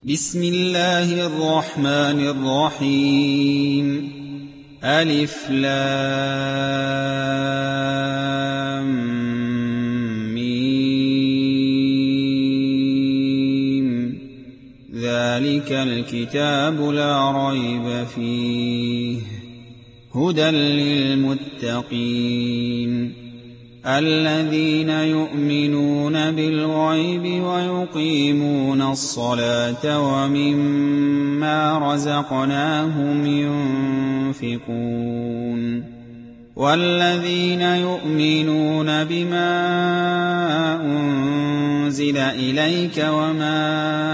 بسم الله الرحمن الرحيم ألف لام ميم ذلك الكتاب لا ريب فيه هدى للمتقين الذين يؤمنون بالغيب ويقيمون الصلاة ومما رزقناهم ينفقون والذين يؤمنون بما أنزل إليك وما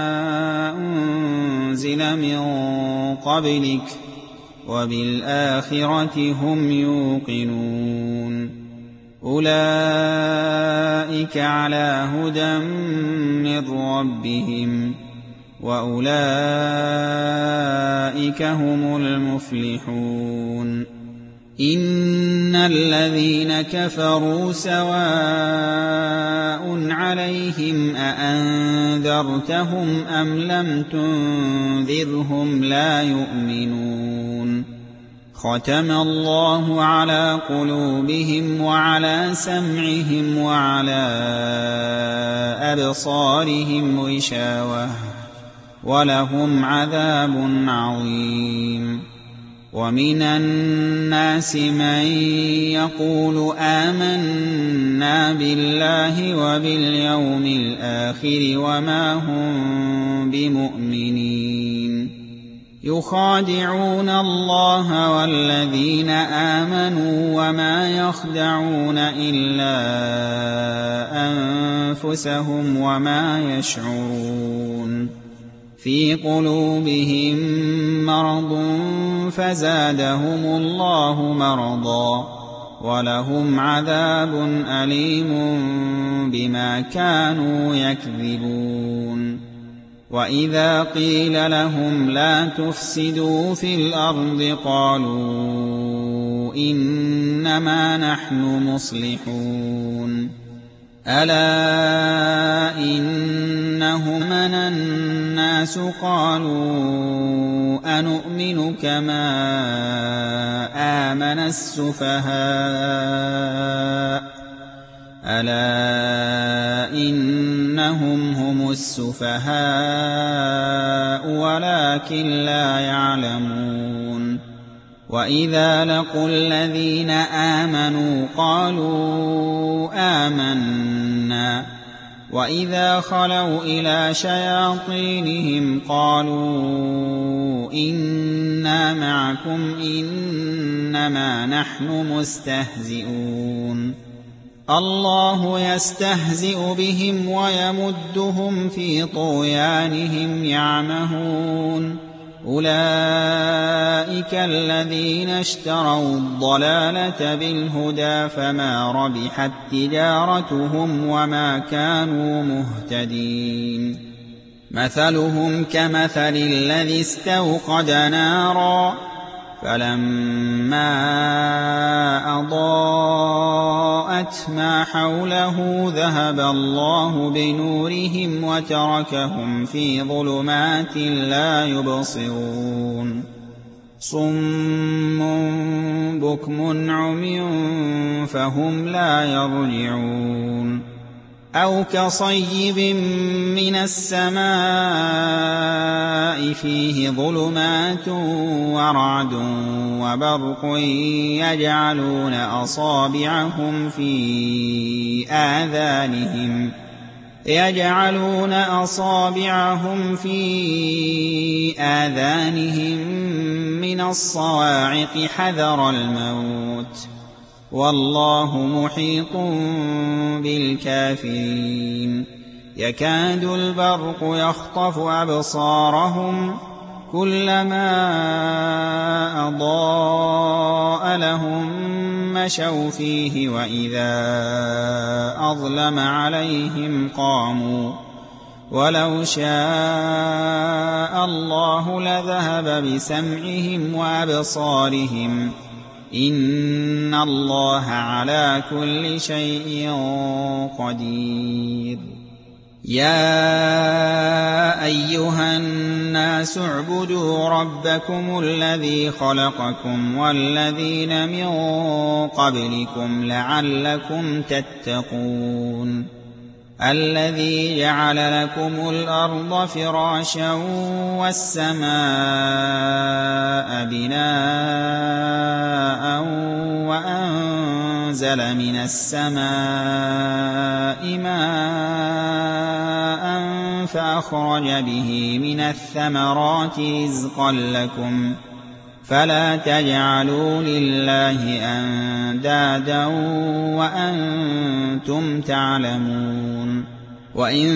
أنزل من قبلك وبالآخرة هم يوقنون أولئك على هدى من ربهم وأولئك هم المفلحون إن الذين كفروا سواء عليهم أأنذرتهم أم لم تنذرهم لا يؤمنون ختم الله على قلوبهم وعلى سمعهم وعلى أبصارهم غشاوة ولهم عذاب عظيم ومن الناس من يقول آمنا بالله وباليوم الآخر وما هم بمؤمنين يخادعون الله والذين آمنوا وما يخدعون إلا أنفسهم وما يشعرون في قلوبهم مرض فزادهم الله مرضا ولهم عذاب أليم بما كانوا يكذبون وإذا قيل لهم لا تفسدوا في الأرض قالوا إنما نحن مصلحون ألا إنهم من الناس قالوا أنؤمن كما آمن السفهاء ألا إنهم هم السفهاء ولكن لا يعلمون وإذا لقوا الذين آمنوا قالوا آمنا وإذا خلوا إلى شياطينهم قالوا إنا معكم إنما نحن مستهزئون الله يستهزئ بهم ويمدهم في طغيانهم يعمهون أولئك الذين اشتروا الضلالة بالهدى فما ربحت تجارتهم وما كانوا مهتدين مثلهم كمثل الذي استوقد نارا فلما أضاءت ما حوله ذهب الله بنورهم وتركهم في ظلمات لا يبصرون صم بكم عمي فهم لا يرجعون أو كصيب من السماء فيه ظلمات ورعد وبرق يجعلون أصابعهم في آذانهم من الصواعق حذر الموت والله محيط بالكافرين يكاد البرق يخطف أبصارهم كلما أضاء لهم مشوا فيه وإذا أظلم عليهم قاموا ولو شاء الله لذهب بسمعهم وأبصارهم إن الله على كل شيء قدير يا أيها الناس اعبدوا ربكم الذي خلقكم والذين من قبلكم لعلكم تتقون الذي جعل لكم الأرض فراشا والسماء بناء وأنزل من السماء ماء فأخرج به من الثمرات رزقا لكم فلا تجعلوا لله أندادا وأنتم تعلمون وإن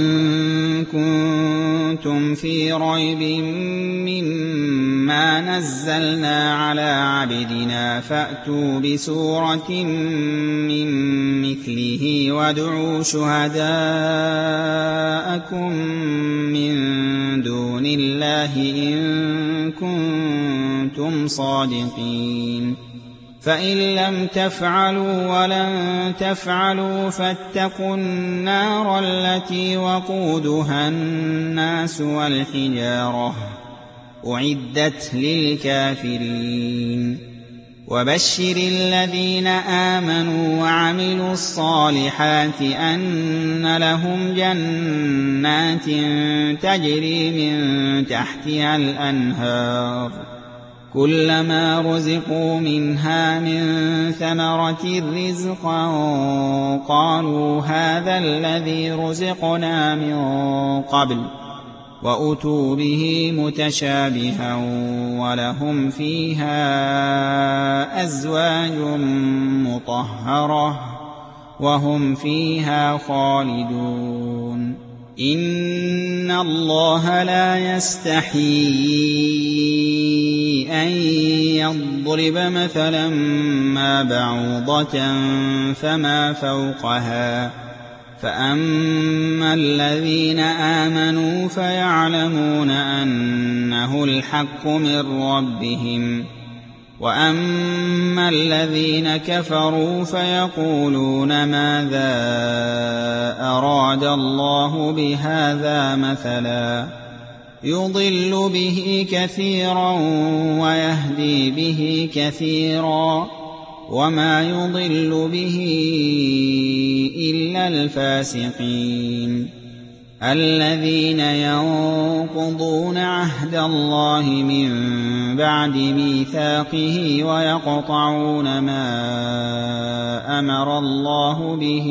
كنتم في ريب مما نزلنا على عبدنا فأتوا بسورة من مثله وادعوا شهداءكم من دون الله إن كنتم صادقين فإن لم تفعلوا ولن تفعلوا فاتقوا النار التي وقودها الناس والحجارة أعدت للكافرين وبشر الذين آمنوا وعملوا الصالحات أن لهم جنات تجري من تحتها الأنهار كلما رزقوا منها من ثمرة رزقا قالوا هذا الذي رزقنا من قبل وأتوا به متشابها ولهم فيها أزواج مطهرة وهم فيها خالدون إن الله لا يستحيي أن يضرب مثلا ما بعوضة فما فوقها فأما الذين آمنوا فيعلمون أنه الحق من ربهم وأما الذين كفروا فيقولون ماذا أراد الله بهذا مثلا يضل به كثيرا ويهدي به كثيرا وما يضل به إلا الفاسقين الذين ينقضون عهد الله من بعد ميثاقه ويقطعون ما أمر الله به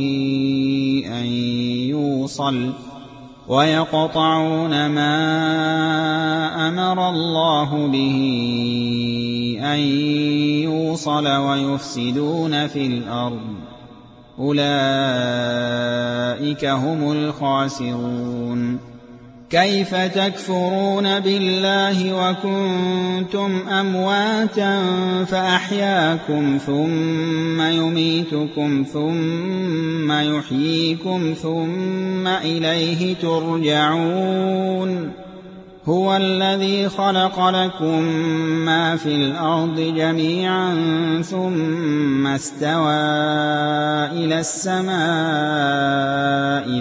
أن يوصل ويفسدون في الأرض أولئك هم الخاسرون كيف تكفرون بالله وكنتم أمواتا فأحياكم ثم يميتكم ثم يحييكم ثم إليه ترجعون هو الذي خلق لكم ما في الأرض جميعا ثم استوى إلى السماء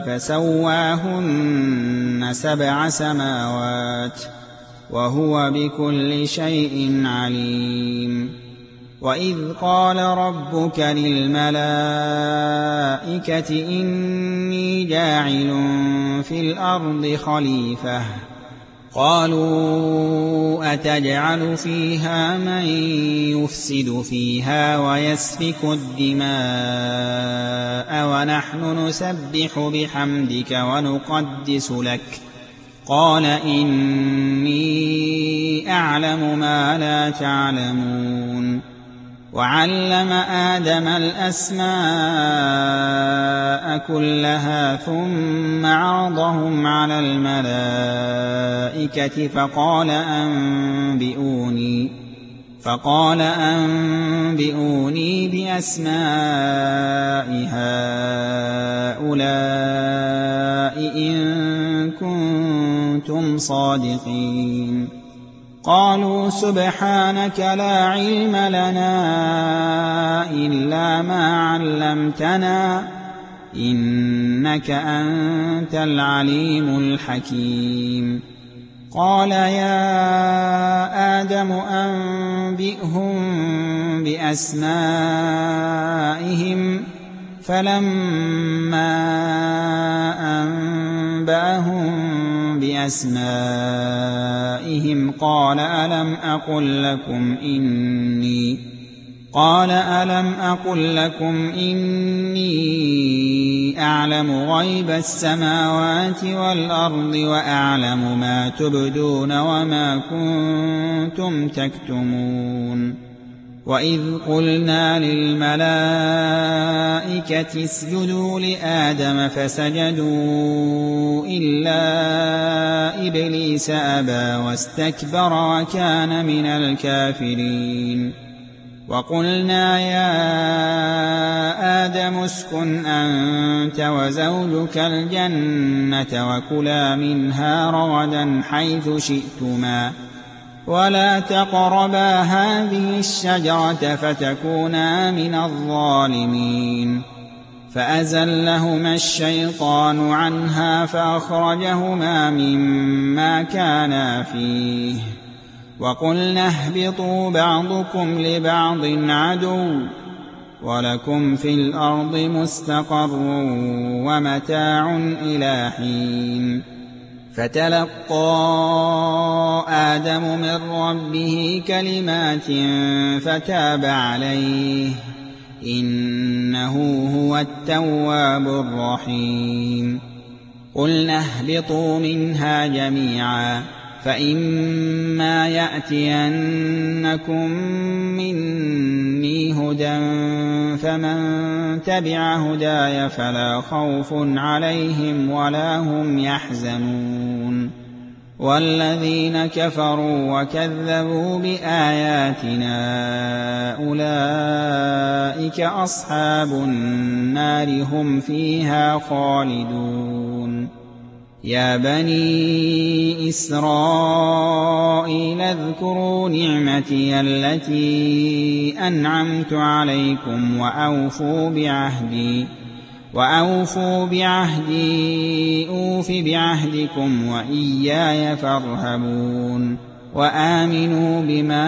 فسواهن 7 سماوات وهو بكل شيء عليم وإذ قال ربك للملائكة إني جاعل في الأرض خليفة قالوا أتجعل فيها من يفسد فيها ويسفك الدماء ونحن نسبح بحمدك ونقدس لك قال إني أعلم ما لا تعلمون وعلم آدم الأسماء كلها ثم عرضهم على الملائكة فقال أنبئوني بأسماء هؤلاء إن كنتم صادقين قالوا سبحانك لا علم لنا إلا ما علمتنا إنك أنت العليم الحكيم. قال يا آدم أنبئهم بأسمائهم فلما أنبأهم بأسمائهم قال ألم أقل لكم إني أعلم غيب السماوات والأرض وأعلم ما تبدون وما كنتم تكتمون. وإذ قلنا للملائكة اسجدوا لآدم فسجدوا إلا إبليس أبى واستكبر وكان من الكافرين. وقلنا يا آدم اسكن أنت وزوجك الجنة وكلا منها رغدا حيث شئتما ولا تقربا هذه الشجرة فتكونا من الظالمين. فأزلهما الشيطان عنها فأخرجهما مما كانا فيه وقلنا اهبطوا بعضكم لبعض عدو ولكم في الأرض مستقر ومتاع إلى حين. فتلقى آدم من ربه كلمات فتاب عليه إنه هو التواب الرحيم. قلنا اهبطوا منها جميعا فإما يأتينكم مني هدى فمن تبع هداي فلا خوف عليهم ولا هم يحزنون. والذين كفروا وكذبوا بآياتنا أولئك أصحاب النار هم فيها خالدون. يا بني إسرائيل اذكروا نعمتي التي أنعمت عليكم وأوفوا بعهدي أوف بعهدكم وإياي فارهبون. وآمنوا بما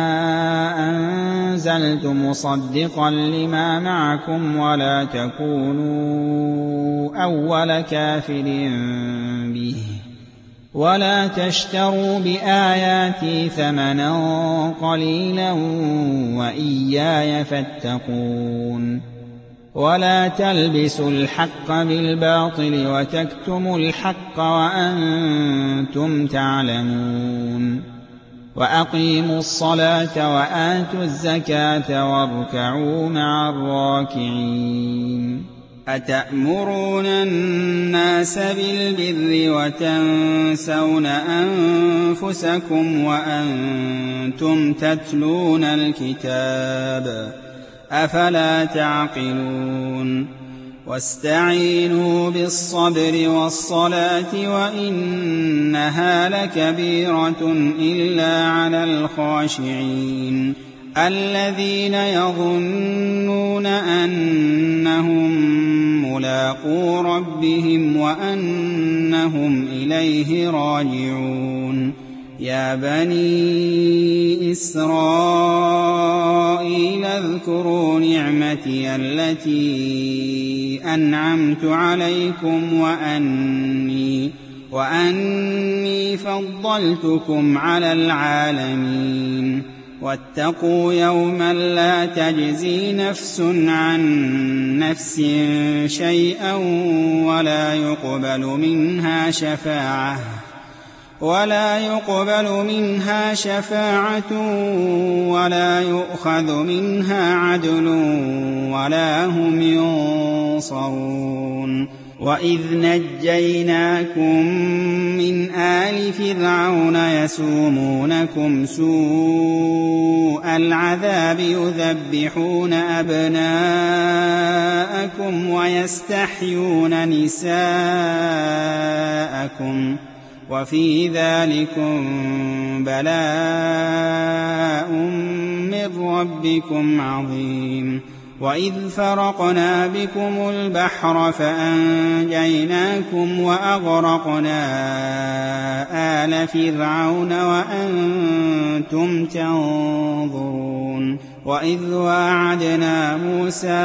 أنزلت مصدقا لما معكم ولا تكونوا أول كافر به ولا تشتروا بآياتي ثمنا قليلا وإياي فاتقون. ولا تلبسوا الحق بالباطل وتكتموا الحق وأنتم تعلمون. وأقيموا الصلاة وآتوا الزكاة واركعوا مع الراكعين. أتأمرون الناس بالبر وتنسون أنفسكم وأنتم تتلون الكتاب أفلا تعقلون. واستعينوا بالصبر والصلاة وإنها لكبيرة إلا على الخاشعين الذين يظنون أنهم ملاقو ربهم وأنهم إليه راجعون. يا بني إسرائيل اذكروا نعمتي التي أنعمت عليكم وأني فضلتكم على العالمين. واتقوا يوما لا تجزي نفس عن نفس شيئا ولا يقبل منها شفاعة ولا يؤخذ منها عدل ولا هم ينصرون. وإذ نجيناكم من آل فرعون يسومونكم سوء العذاب يذبحون أبناءكم ويستحيون نساءكم وفي ذلكم بلاء من ربكم عظيم. وإذ فرقنا بكم البحر فأنجيناكم وأغرقنا آل فرعون وأنتم تنظرون وإذ واعدنا موسى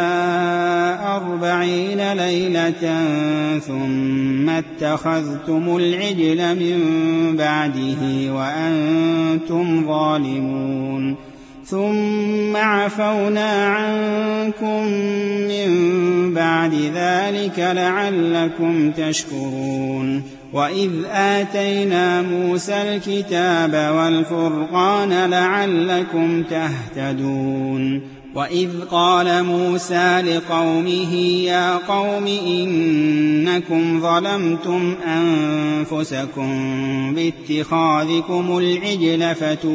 40 ليلة ثم اتخذتم العجل من بعده وأنتم ظالمون ثم عفونا عنكم من بعد ذلك لعلكم تشكرون وإذ آتينا موسى الكتاب والفرقان لعلكم تهتدون وإذ قال موسى لقومه يا قوم إنكم ظلمتم أنفسكم باتخاذكم العجل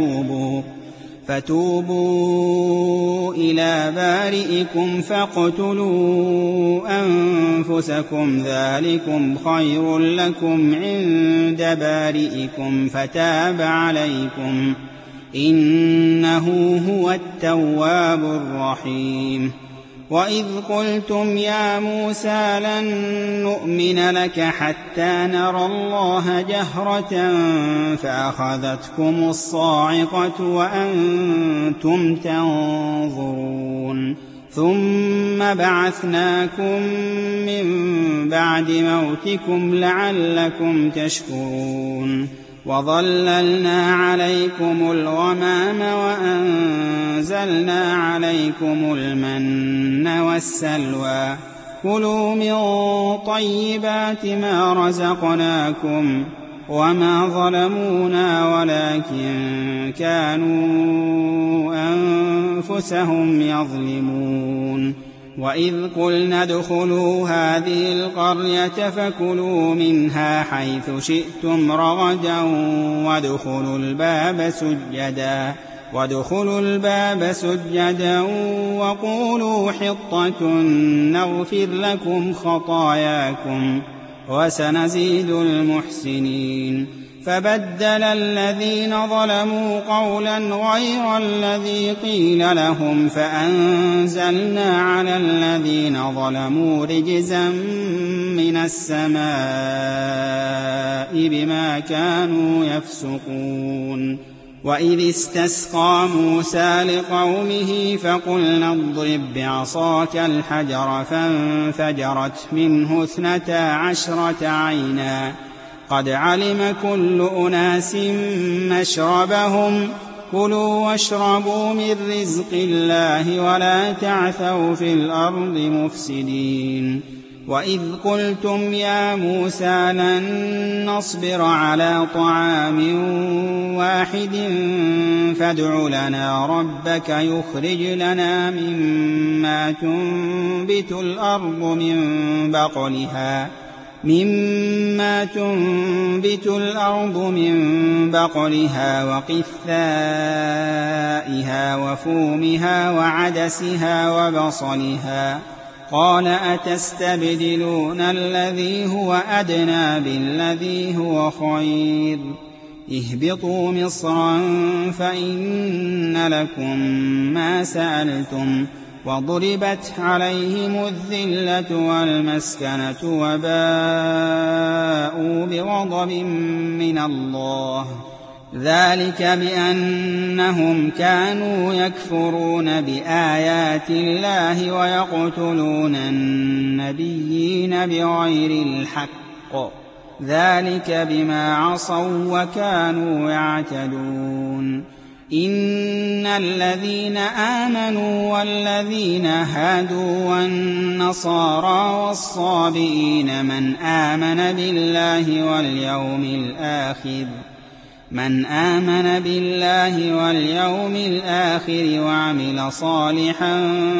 فتوبوا إلى بارئكم فاقتلوا أنفسكم ذلكم خير لكم عند بارئكم فتاب عليكم إنه هو التواب الرحيم وإذ قلتم يا موسى لن نؤمن لك حتى نرى الله جهرة فأخذتكم الصاعقة وأنتم تنظرون ثم بعثناكم من بعد موتكم لعلكم تشكرون وظللنا عليكم الغمام وأنزلنا عليكم المن والسلوى كلوا من طيبات ما رزقناكم وما ظلمونا ولكن كانوا أنفسهم يظلمون وإذ قلنا ادخلوا هذه القرية فكلوا منها حيث شئتم رغدا وادخلوا الباب سجدا وقولوا حطة نغفر لكم خطاياكم وسنزيد المحسنين فبدل الذين ظلموا قولا غير الذي قيل لهم فأنزلنا على الذين ظلموا رجزا من السماء بما كانوا يفسقون وإذ استسقى موسى لقومه فقلنا اضرب بعصاك الحجر فانفجرت منه 12 عينا قد علم كل أناس مشربهم كلوا واشربوا من رزق الله ولا تعثوا في الأرض مفسدين وإذ قلتم يا موسى لن نصبر على طعام واحد فادع لنا ربك يخرج لنا مما تنبت الأرض من بقلها وقثائها وفومها وعدسها وبصلها قال أتستبدلون الذي هو أدنى بالذي هو خير اهبطوا مصرا فإن لكم ما سألتم وضربت عليهم الذلة والمسكنة وباءوا بغضب من الله ذلك بأنهم كانوا يكفرون بآيات الله ويقتلون النبيين بغير الحق ذلك بما عصوا وكانوا يعتدون إن الذين آمنوا والذين هادوا والنصارى والصابئين من آمن بالله واليوم الآخر وعمل صالحا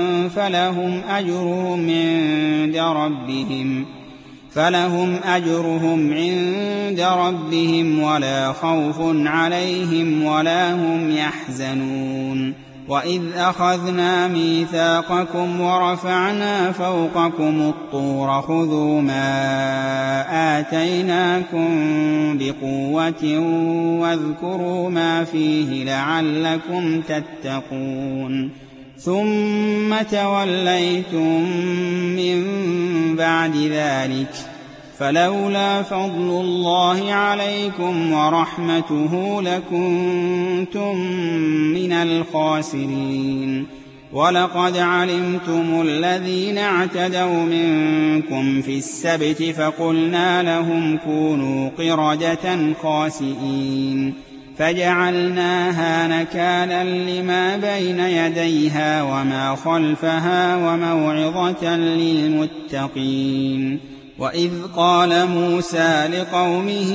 فلهم أجرهم عند ربهم ولا خوف عليهم ولا هم يحزنون وإذ أخذنا ميثاقكم ورفعنا فوقكم الطور خذوا ما آتيناكم بقوة واذكروا ما فيه لعلكم تتقون ثم توليتم من بعد ذلك فلولا فضل الله عليكم ورحمته لكنتم من الخاسرين. ولقد علمتم الذين اعتدوا منكم في السبت فقلنا لهم كونوا قردة خاسئين فجعلناها نكالا لما بين يديها وما خلفها وموعظة للمتقين. وإذ قال موسى لقومه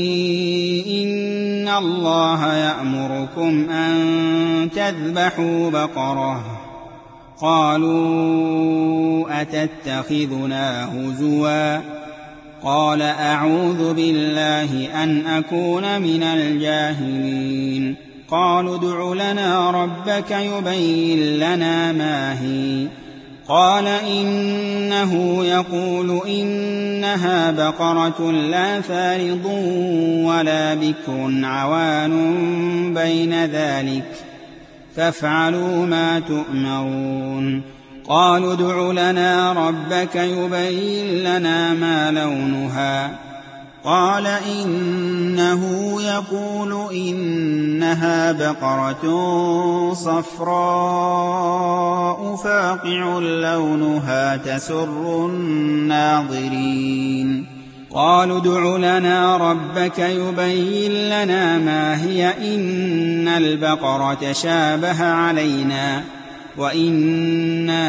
إن الله يأمركم أن تذبحوا بقرة قالوا أتتخذنا هزوا قال أعوذ بالله أن أكون من الجاهلين. قالوا ادع لنا ربك يبين لنا ما هي قال إنه يقول إنها بقرة لا فارض ولا بكر عوان بين ذلك فافعلوا ما تؤمرون. قالوا ادع لنا ربك يبين لنا ما لونها قال إنه يقول إنها بقرة صفراء فاقع لونها تسر الناظرين. قالوا ادع لنا ربك يبين لنا ما هي إن البقرة شابه علينا وإنا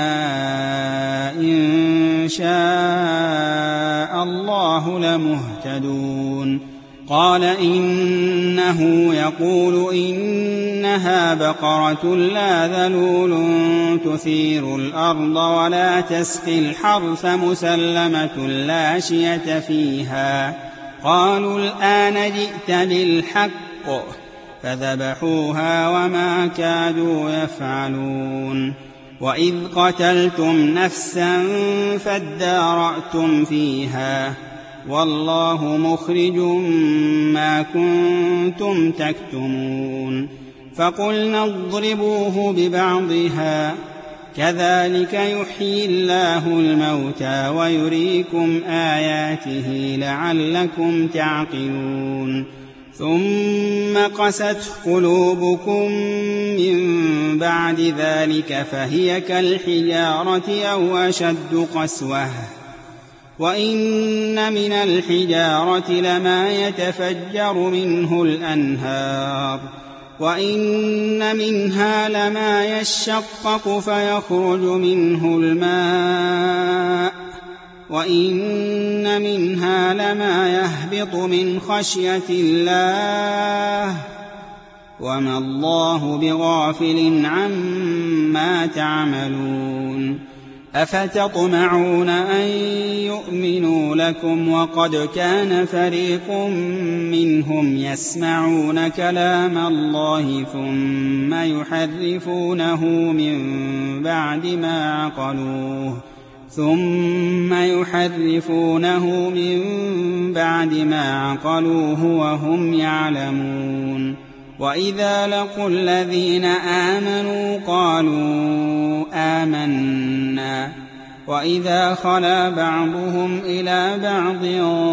إن شاء الله لمهتدون. قال إنه يقول إنها بقرة لا ذلول تثير الأرض ولا تسقي الحرث مسلمة لا شية فيها. قالوا الآن جئت بالحق فذبحوها وما كادوا يفعلون. وإذ قتلتم نفسا فادارأتم فيها والله مخرج ما كنتم تكتمون. فقلنا اضربوه ببعضها كذلك يحيي الله الموتى ويريكم آياته لعلكم تعقلون. ثم قست قلوبكم من بعد ذلك فهي كالحجارة أو أشد قسوة وإن من الحجارة لما يتفجر منه الأنهار وإن منها لما يشقق فيخرج منه الماء وإن منها لما يهبط من خشية الله وما الله بغافل عما تعملون. أفتطمعون أن يؤمنوا لكم وقد كان فريق منهم يسمعون كلام الله ثم يحرفونه من بعد ما عقلوه وهم يعلمون. وإذا لقوا الذين آمنوا قالوا آمنا وإذا خلا بعضهم إلى بعض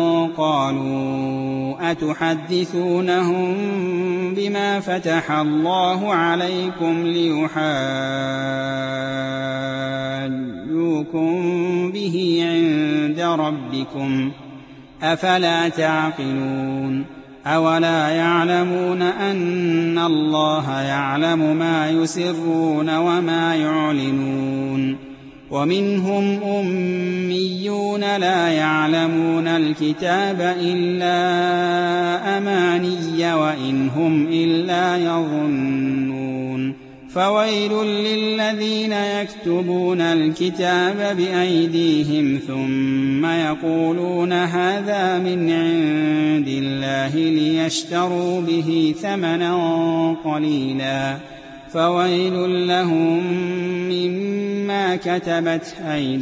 قالوا أتحدثونهم بما فتح الله عليكم ليحاجوكم به عند ربكم أفلا تعقلون. أولا يعلمون أن الله يعلم ما يسرون وما يعلنون. ومنهم أميون لا يعلمون الكتاب إلا أماني وإن هم إلا يظنون. فويل للذين يكتبون الكتاب بأيديهم ثم يقولون هذا من عند الله ليشتروا به ثمنا قليلا فويل لهم مما كتبت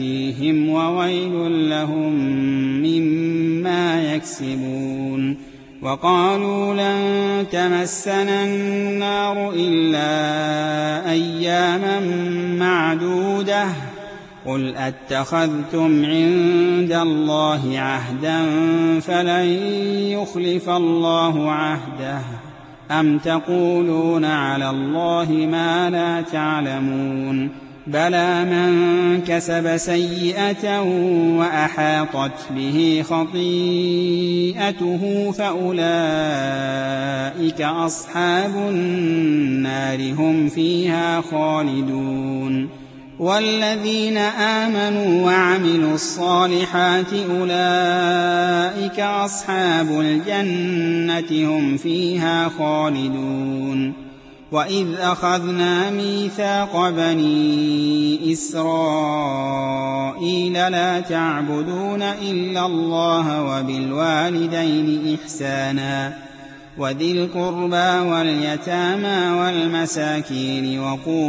أيديهم وويل لهم مما يكسبون. وقالوا لن تمسنا النار إلا أياما معدودة قل أتخذتم عند الله عهدا فلن يخلف الله عهده أم تقولون على الله ما لا تعلمون بلى من كسب سيئة وأحاطت به خطيئته فأولئك أصحاب النار هم فيها خالدون والذين آمنوا وعملوا الصالحات أولئك أصحاب الجنة هم فيها خالدون وإذ أخذنا ميثاق بني إسرائيل لا تعبدون إلا الله وبالوالدين إحسانا وذي القربى واليتامى والمساكين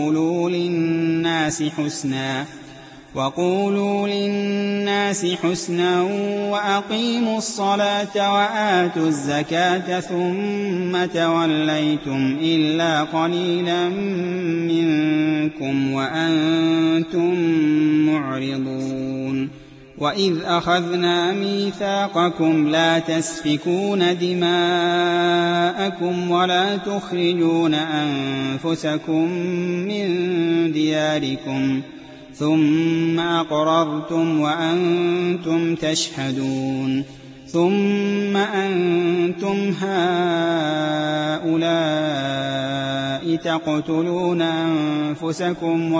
وقولوا للناس حسنا وأقيموا الصلاة وآتوا الزكاة ثم توليتم إلا قليلا منكم وأنتم معرضون وإذ أخذنا ميثاقكم لا تسفكون دماءكم ولا تخرجون أنفسكم من دياركم ثم أقررتم وأنتم تشهدون ثم أنتم هؤلاء تقتلون أنفسكم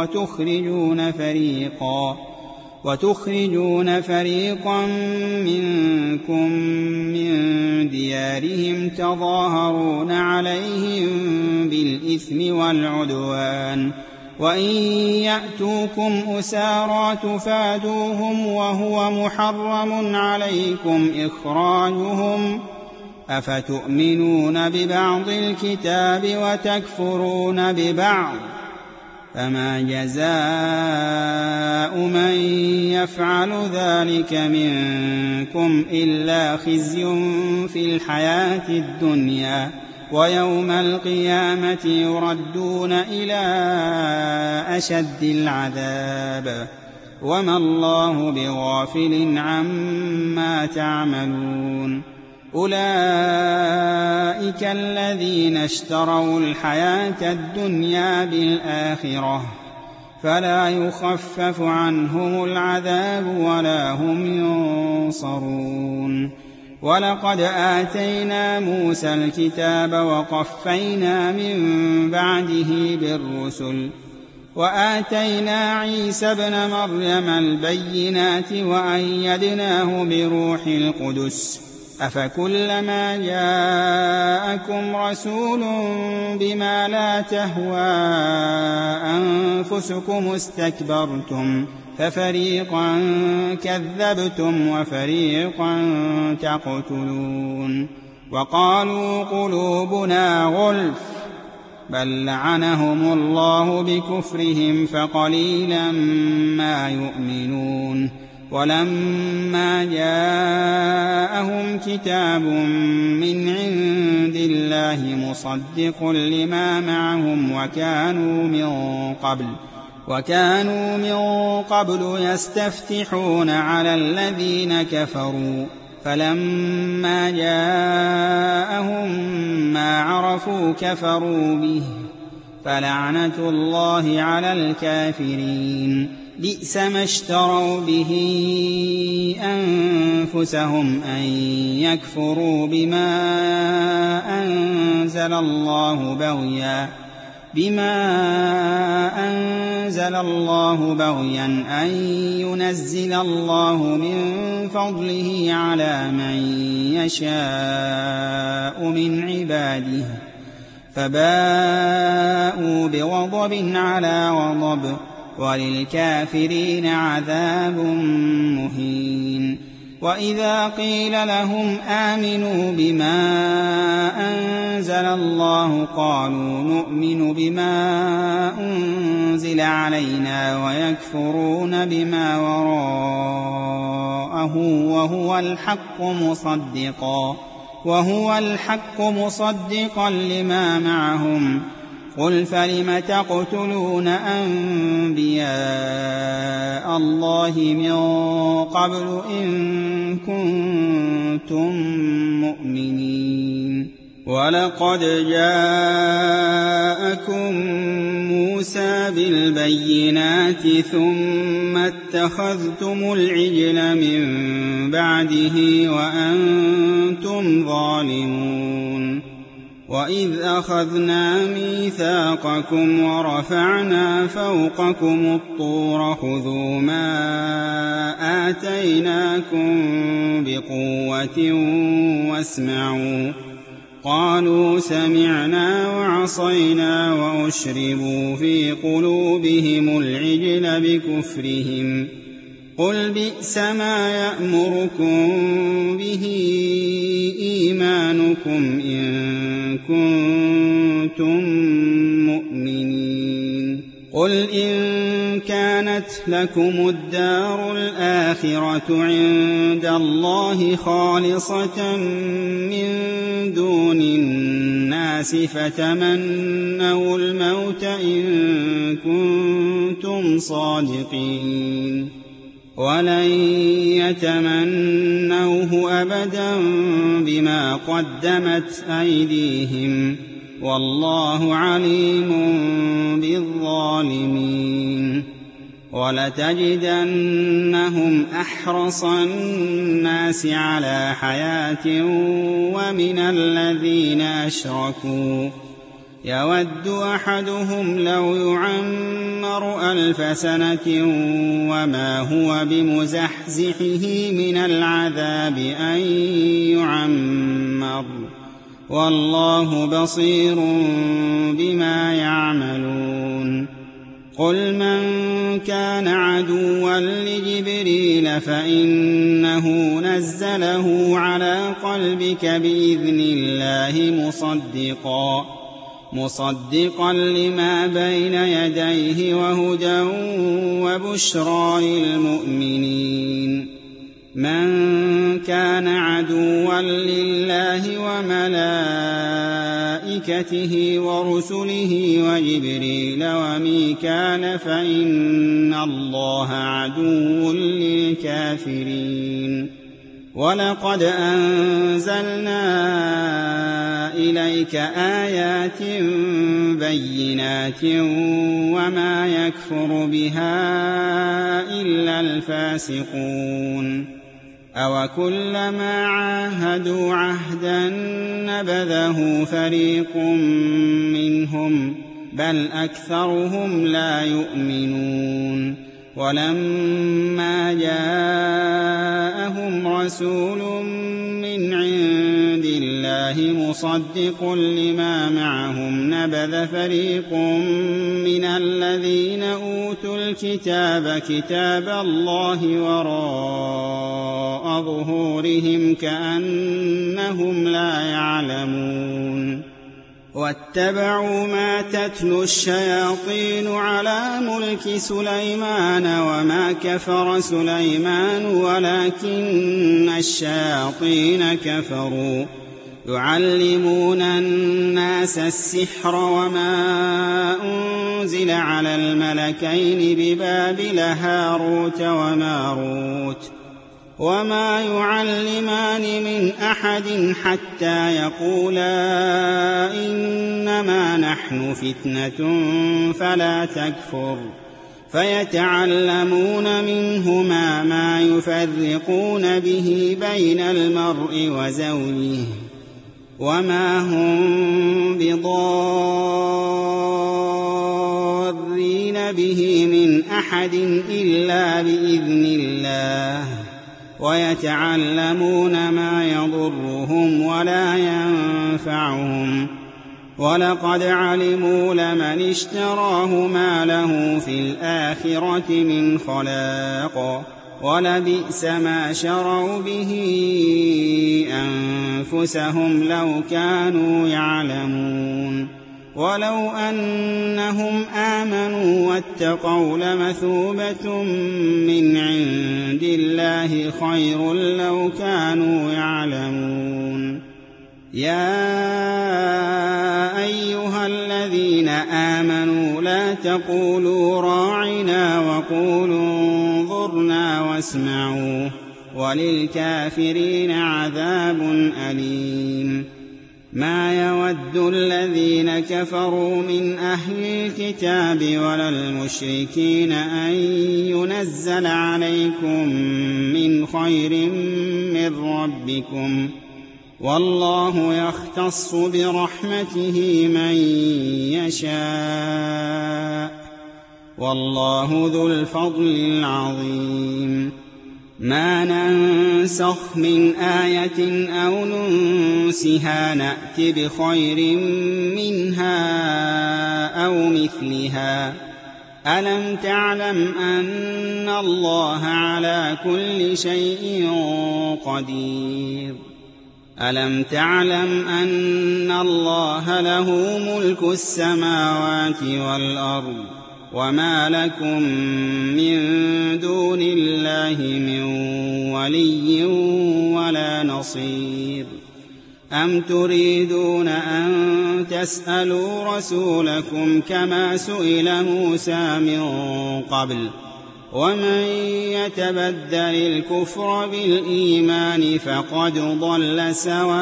وتخرجون فريقا منكم من ديارهم تظاهرون عليهم بالإثم والعدوان وإن يأتوكم أسارى تفادوهم وهو محرم عليكم إخراجهم أفتؤمنون ببعض الكتاب وتكفرون ببعض فما جزاء من يفعل ذلك منكم إلا خزي في الحياة الدنيا ويوم القيامة يردون إلى أشد العذاب وما الله بغافل عما تعملون أولئك الذين اشتروا الحياة الدنيا بالآخرة فلا يخفف عنهم العذاب ولا هم ينصرون ولقد آتينا موسى الكتاب وقفينا من بعده بالرسل وآتينا عيسى ابن مريم البينات وأيدناه بروح القدس أفكلما جاءكم رسول بما لا تهوى أنفسكم استكبرتم ففريقا كذبتم وفريقا تقتلون وقالوا قلوبنا غلف بل لعنهم الله بكفرهم فقليلا ما يؤمنون ولما جاءهم كتاب من عند الله مصدق لما معهم وكانوا من قبل يستفتحون على الذين كفروا فلما جاءهم ما عرفوا كفروا به فلعنة الله على الكافرين بئس ما اشتروا به أنفسهم أن يكفروا بما أنزل الله بغيا أن ينزل الله من فضله على من يشاء من عباده فباءوا بغضب على غضب وللكافرين عذاب مهين وإذا قيل لهم آمنوا بما أنزل الله قالوا نؤمن بما أنزل علينا ويكفرون بما وراءه وهو الحق وهو الحق مصدقا لما معهم قل فلم تقتلون أنبياء الله من قبل إن كنتم مؤمنين ولقد جاءكم موسى بالبينات ثم اتخذتم العجل من بعده وأنتم ظالمون وإذ أخذنا ميثاقكم ورفعنا فوقكم الطور خذوا ما آتيناكم بقوة واسمعوا قالوا سمعنا وعصينا وأشربوا في قلوبهم العجل بكفرهم قل بئس ما يأمركم به إيمانكم إن كنتم مؤمنين قل إن كانت لكم الدار الآخرة عند الله خالصة من دون الناس فتمنوا الموت إن كنتم صادقين ولن يتمنوه أبدا بما قدمت أيديهم والله عليم بالظالمين ولتجدنهم أحرص الناس على حياة ومن الذين أشركوا يود أحدهم لو يعمر 1000 سنة وما هو بمزحزحه من العذاب أن يعمر والله بصير بما يعملون قل من كان عدوا لجبريل فإنه نزله على قلبك بإذن الله مصدقا لما بين يديه وهدى وبشرى للمؤمنين من كان عدوا لله وملائكته ورسله وجبريل وميكال فإن الله عدو للكافرين ولقد أنزلنا إليك آيات بينات وما يكفر بها إلا الفاسقون أوكلما عاهدوا عهدا نبذه فريق منهم بل أكثرهم لا يؤمنون ولما جاءهم رسول من عند الله مصدق لما معهم نبذ فريق من الذين أوتوا الكتاب كتاب الله وراء ظهورهم كأنهم لا يعلمون واتبعوا ما تتلو الشياطين على ملك سليمان وما كفر سليمان ولكن الشياطين كفروا يعلمون الناس السحر وما أنزل على الملكين ببابل هاروت وماروت وما يعلمان من أحد حتى يقولا إنما نحن فتنة فلا تكفر فيتعلمون منهما ما يفرقون به بين المرء وزوجه وما هم بضارين به من أحد إلا بإذن الله ويتعلمون ما يضرهم ولا ينفعهم ولقد علموا لمن اشتراه ما له في الآخرة من خلاق ولبئس ما شروا به أنفسهم لو كانوا يعلمون ولو أنهم آمنوا واتقوا لمثوبة من عند الله خير لو كانوا يعلمون يا أيها الذين آمنوا لا تقولوا راعنا وقولوا انظرنا واسمعوا وللكافرين عذاب أليم. ما يود الذين كفروا من أهل الكتاب ولا المشركين أن ينزل عليكم من خير من ربكم، والله يختص برحمته من يشاء، والله ذو الفضل العظيم. ما ننسخ من آية أو ننسها نأت بخير منها أو مثلها. ألم تعلم أن الله على كل شيء قدير؟ ألم تعلم أن الله له ملك السماوات والأرض وما لكم من دون الله من ولي ولا نصير؟ أم تريدون أن تسألوا رسولكم كما سئل موسى من قبل؟ ومن يتبدل الكفر بالإيمان فقد ضل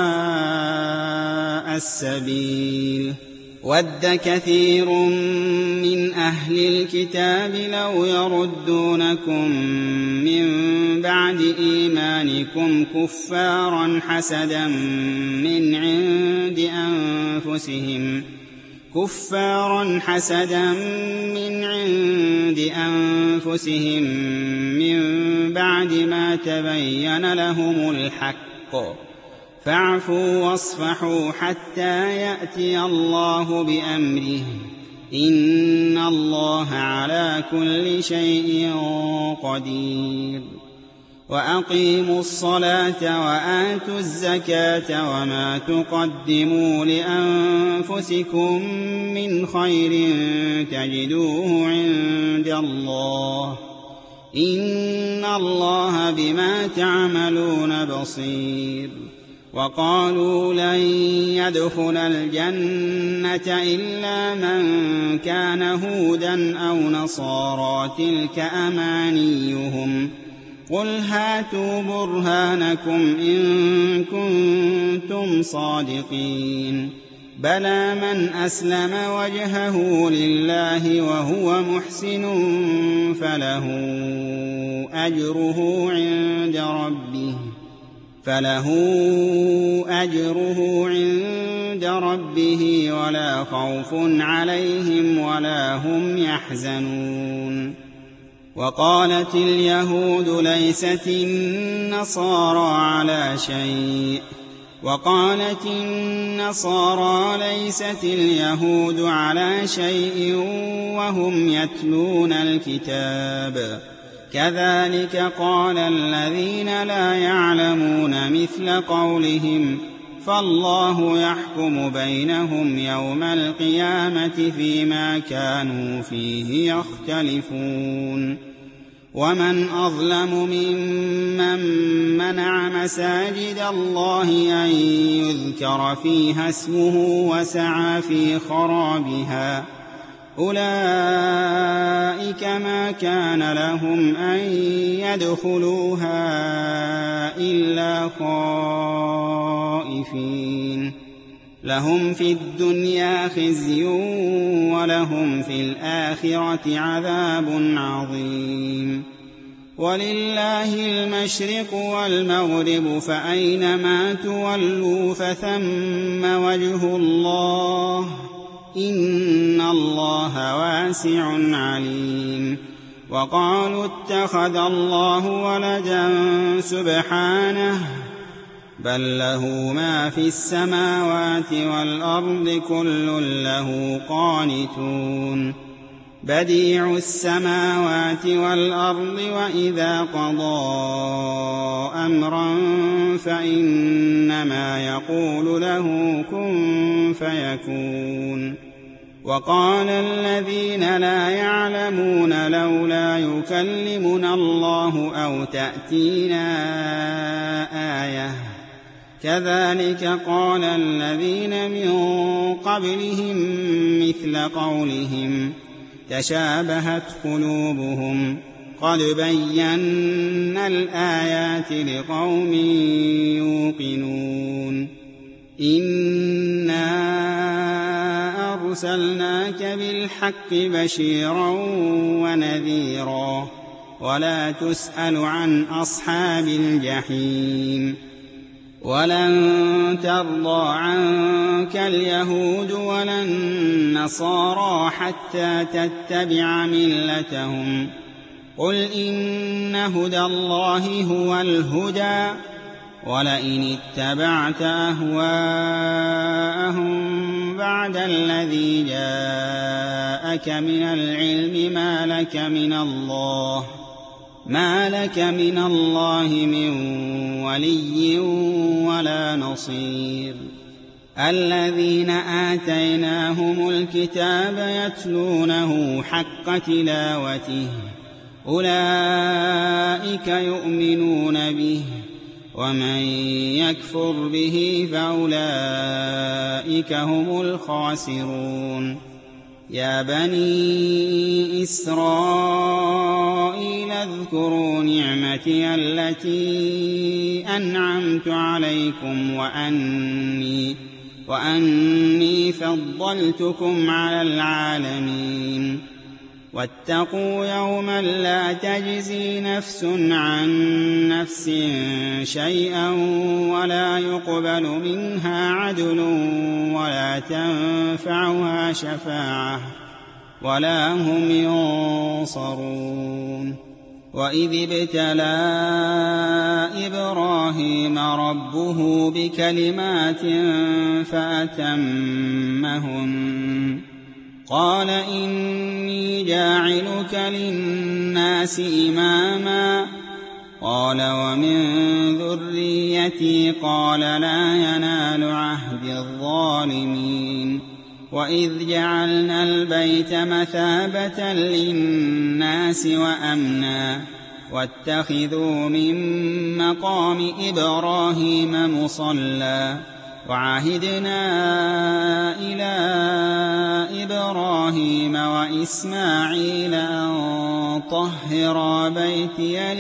سواء السبيل. ود كثير من أهل الكتاب لو يردونكم من بعد إيمانكم كفارا حسدا من عند أنفسهم من بعد ما تبين لهم الحق، فاعفوا واصفحوا حتى يأتي الله بأمره، إن الله على كل شيء قدير. وأقيموا الصلاة وآتوا الزكاة وما تقدموا لأنفسكم من خير تجدوه عند الله، إن الله بما تعملون بصير. وقالوا لن يدخل الجنة إلا من كان هودا أو نصارى تلك أمانيهم، قل هاتوا برهانكم إن كنتم صادقين. بلى من أسلم وجهه لله وهو محسن فله أجره عند ربه ولا خوف عليهم ولا هم يحزنون. وقالت اليهود ليست النصارى ليست اليهود على شيء وهم يتلون الكتاب، كذلك قال الذين لا يعلمون مثل قولهم، فالله يحكم بينهم يوم القيامة فيما كانوا فيه يختلفون. ومن أظلم ممن منع مساجد الله أن يذكر فيها اسمه وسعى في خرابها، أولئك ما كان لهم أن يدخلوها إلا خائفين، لهم في الدنيا خزي ولهم في الآخرة عذاب عظيم. ولله المشرق والمغرب فأينما تولوا فثم وجه الله، إن الله واسع عليم. وقالوا اتخذ الله ولدا سبحانه، بل له ما في السماوات والأرض كل له قانتون. بديع السماوات والأرض وإذا قضى أمرا فإنما يقول له كن فيكون. وقال الذين لا يعلمون لولا يكلمنا الله أو تأتينا آية، كذلك قال الذين من قبلهم مثل قولهم تشابهت قلوبهم قد بينا الآيات لقوم يوقنون إنا أرسلناك بالحق بشيرا ونذيرا ولا تسأل عن أصحاب الجحيم ولن ترضى عنك اليهود ولا النصارى حتى تتبع ملتهم قل إن هدى الله هو الهدى ولئن اتبعت أهواءهم بعد الذي جاءك من العلم ما لك من الله من ولي ولا نصير الذين آتيناهم الكتاب يتلونه حق تلاوته أولئك يؤمنون به ومن يكفر به فأولئك هم الخاسرون يا بني إسرائيل اذكروا نعمتي التي أنعمت عليكم وأني فضلتكم على العالمين واتقوا يوما لا تجزي نفس عن نفس شيئا ولا يقبل منها عدل ولا تنفعها شفاعة ولا هم ينصرون وإذ ابتلى إبراهيم ربه بكلمات فأتمهن قال إني جاعلك للناس إماما قال ومن ذريتي قال لا ينال عهد الظالمين وإذ جعلنا البيت مثابة للناس وأمنا واتخذوا من مقام إبراهيم مصلى وعهدنا إلى إبراهيم وإسماعيل أن طهرا بيتي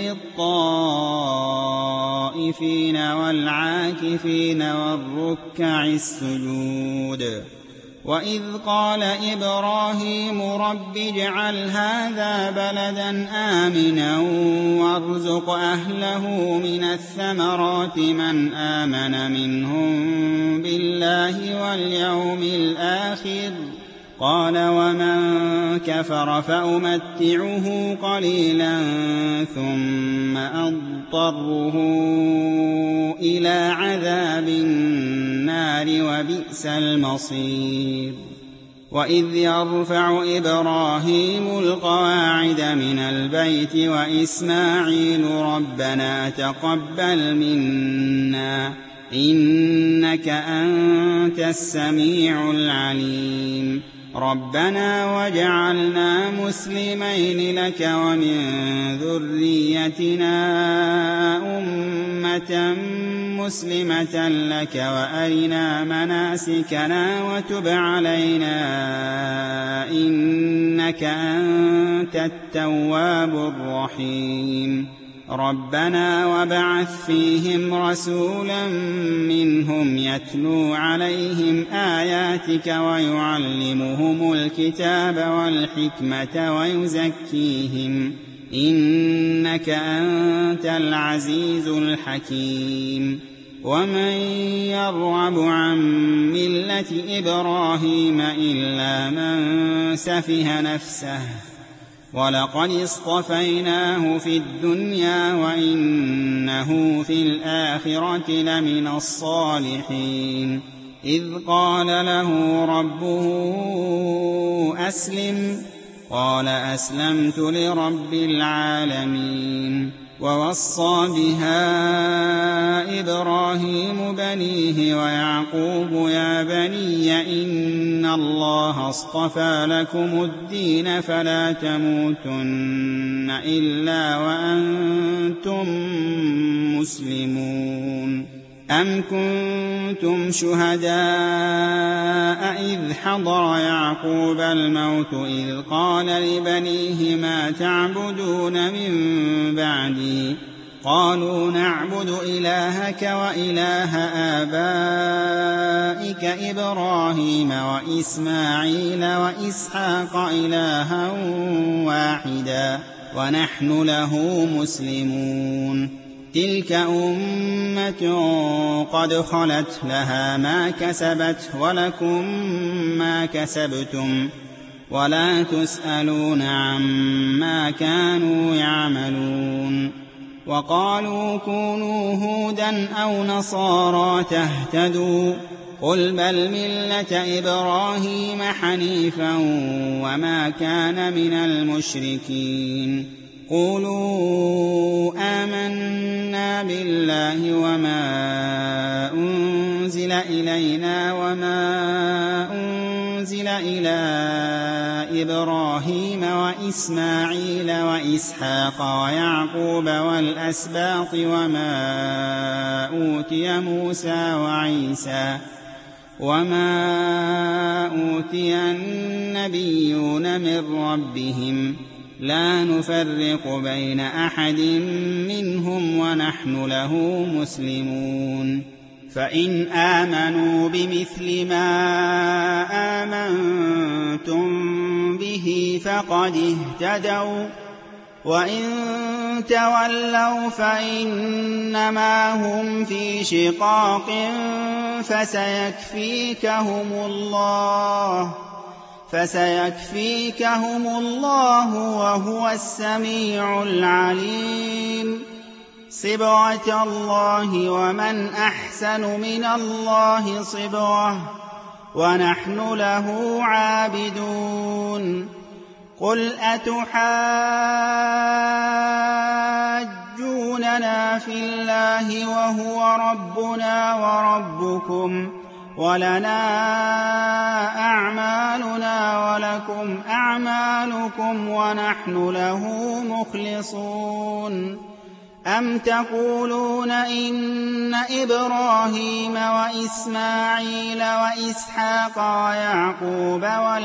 للطائفين والعاكفين والركع السجود وإذ قال إبراهيم رب اجعل هذا بلدا آمنا وارزق أهله من الثمرات من آمن منهم بالله واليوم الآخر قال ومن كفر فأمتعه قليلا ثم أضطره إلى عذاب النار وبئس المصير وإذ يرفع إبراهيم القواعد من البيت وإسماعيل ربنا تقبل منا إنك أنت السميع العليم ربنا واجعلنا مسلمين لك ومن ذريتنا أمة مسلمة لك وأرنا مناسكنا وتب علينا إنك أنت التواب الرحيم ربنا وابعث فيهم رسولا منهم يتلو عليهم آياتك ويعلمهم الكتاب والحكمة ويزكيهم إنك أنت العزيز الحكيم ومن يرغب عن ملة إبراهيم إلا من سفه نفسه ولقد اصطفيناه في الدنيا وإنه في الآخرة لمن الصالحين إذ قال له ربه أسلم قال أسلمت لرب العالمين ووصى بها إبراهيم بنيه ويعقوب يا بني إن الله اصطفى لكم الدين فلا تموتن إلا وأنتم مسلمون أَمْ كُنتُمْ شُهَدَاءَ إِذْ حَضَرَ يَعْقُوبَ الْمَوْتُ إِذْ قَالَ لِبَنِيهِ مَا تَعْبُدُونَ مِن بَعْدِي قَالُوا نَعْبُدُ إِلَٰهَكَ وَإِلَٰهَ آبَائِكَ إِبْرَاهِيمَ وَإِسْمَاعِيلَ وَإِسْحَاقَ إِلَٰهًا وَاحِدًا وَنَحْنُ لَهُ مُسْلِمُونَ تِلْكَ أُمَّةٌ قَدْ خَلَتْ لَهَا مَا كَسَبَتْ وَلَكُم مَّا كَسَبْتُمْ وَلَا تُسْأَلُونَ عَمَّا كَانُوا يَعْمَلُونَ وَقَالُوا كُونُوا هُودًا أَوْ نَصَارَىٰ تَهْتَدُوا قُلْ بَلْ مِلَّةَ إِبْرَاهِيمَ حَنِيفًا وَمَا كَانَ مِنَ الْمُشْرِكِينَ قُولُوا آمَنَّا بِاللَّهِ وَمَا أُنزِلَ إِلَيْنَا وَمَا أُنزِلَ إِلَىٰ إِبْرَاهِيمَ وَإِسْمَاعِيلَ وَإِسْحَاقَ وَيَعْقُوبَ وَالْأَسْبَاطِ وَمَا أُوتِيَ النَّبِيُّونَ مِن رَّبِّهِمْ لَا نُفَرِّقُ بَيْنَ أَحَدٍ مِّنْهُمْ وَنَحْنُ لَهُ مسلمون فَإِنْ آمَنُوا بِمِثْلِ مَا آمَنتُم بِهِ فَقَدِ اهْتَدَوْا وَإِن تَوَلَّوْا فَإِنَّمَا هُمْ فِي شِقَاقٍ فسيكفيكهم الله وهو السميع العليم صبغة الله ومن أحسن من الله صبغة ونحن له عابدون قل أتحاجوننا في الله وهو ربنا وربكم ولنا أعمالنا ولكم أعمالكم ونحن له مخلصون أم تقولون إن إبراهيم وإسماعيل وإسحاق ويعقوب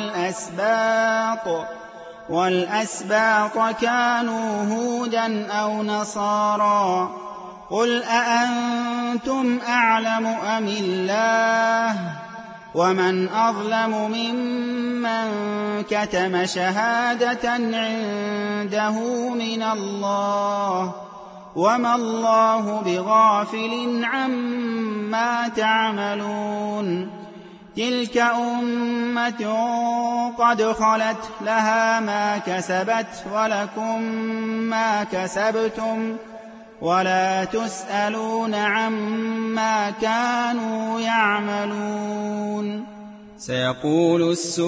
والأسباط كانوا هودا أو نصارى قل أأنتم أعلم أم الله ومن أظلم ممن كتم شهادة عنده من الله وما الله بغافل عما تعملون تلك أمة قد خلت لها ما كسبت ولكم ما كسبتم ولا تسألون عما كانوا يعملون سيقول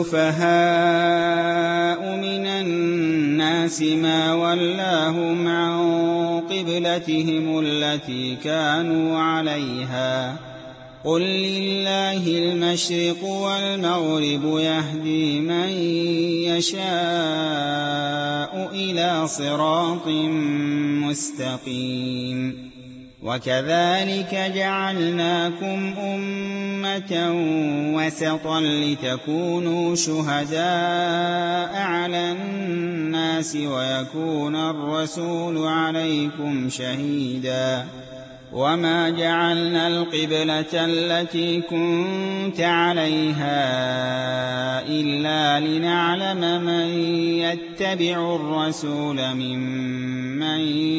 السفهاء من الناس ما ولاهم عن قبلتهم التي كانوا عليها قل لله المشرق والمغرب يهدي من يشاء إلى صراط مستقيم وكذلك جعلناكم أمة وسطا لتكونوا شهداء على الناس ويكون الرسول عليكم شهيدا وما جعلنا القبلة التي كنت عليها إلا لنعلم من يتبع الرسول ممن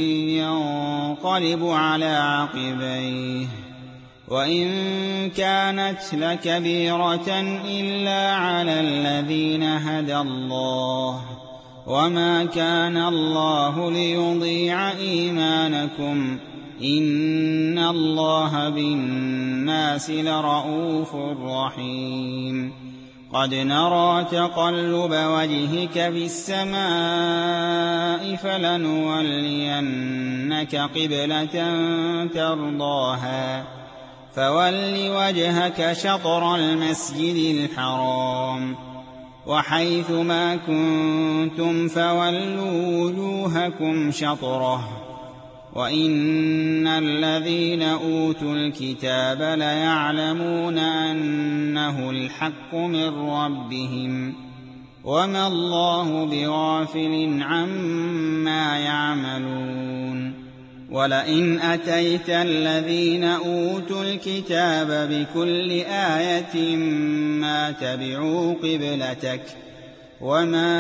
ينقلب على عقبيه وإن كانت لكبيرة إلا على الذين هدى الله وما كان الله ليضيع إيمانكم إن الله بالناس لرءوف رحيم قد نرى تقلب وجهك في السماء فلنولينك قبلة ترضاها فول وجهك شطر المسجد الحرام وحيث ما كنتم فولوا وجوهكم شطره وإن الذين أوتوا الكتاب ليعلمون أنه الحق من ربهم وما الله بغافل عما يعملون ولئن أتيت الذين أوتوا الكتاب بكل آية ما تبعوا قبلتك وما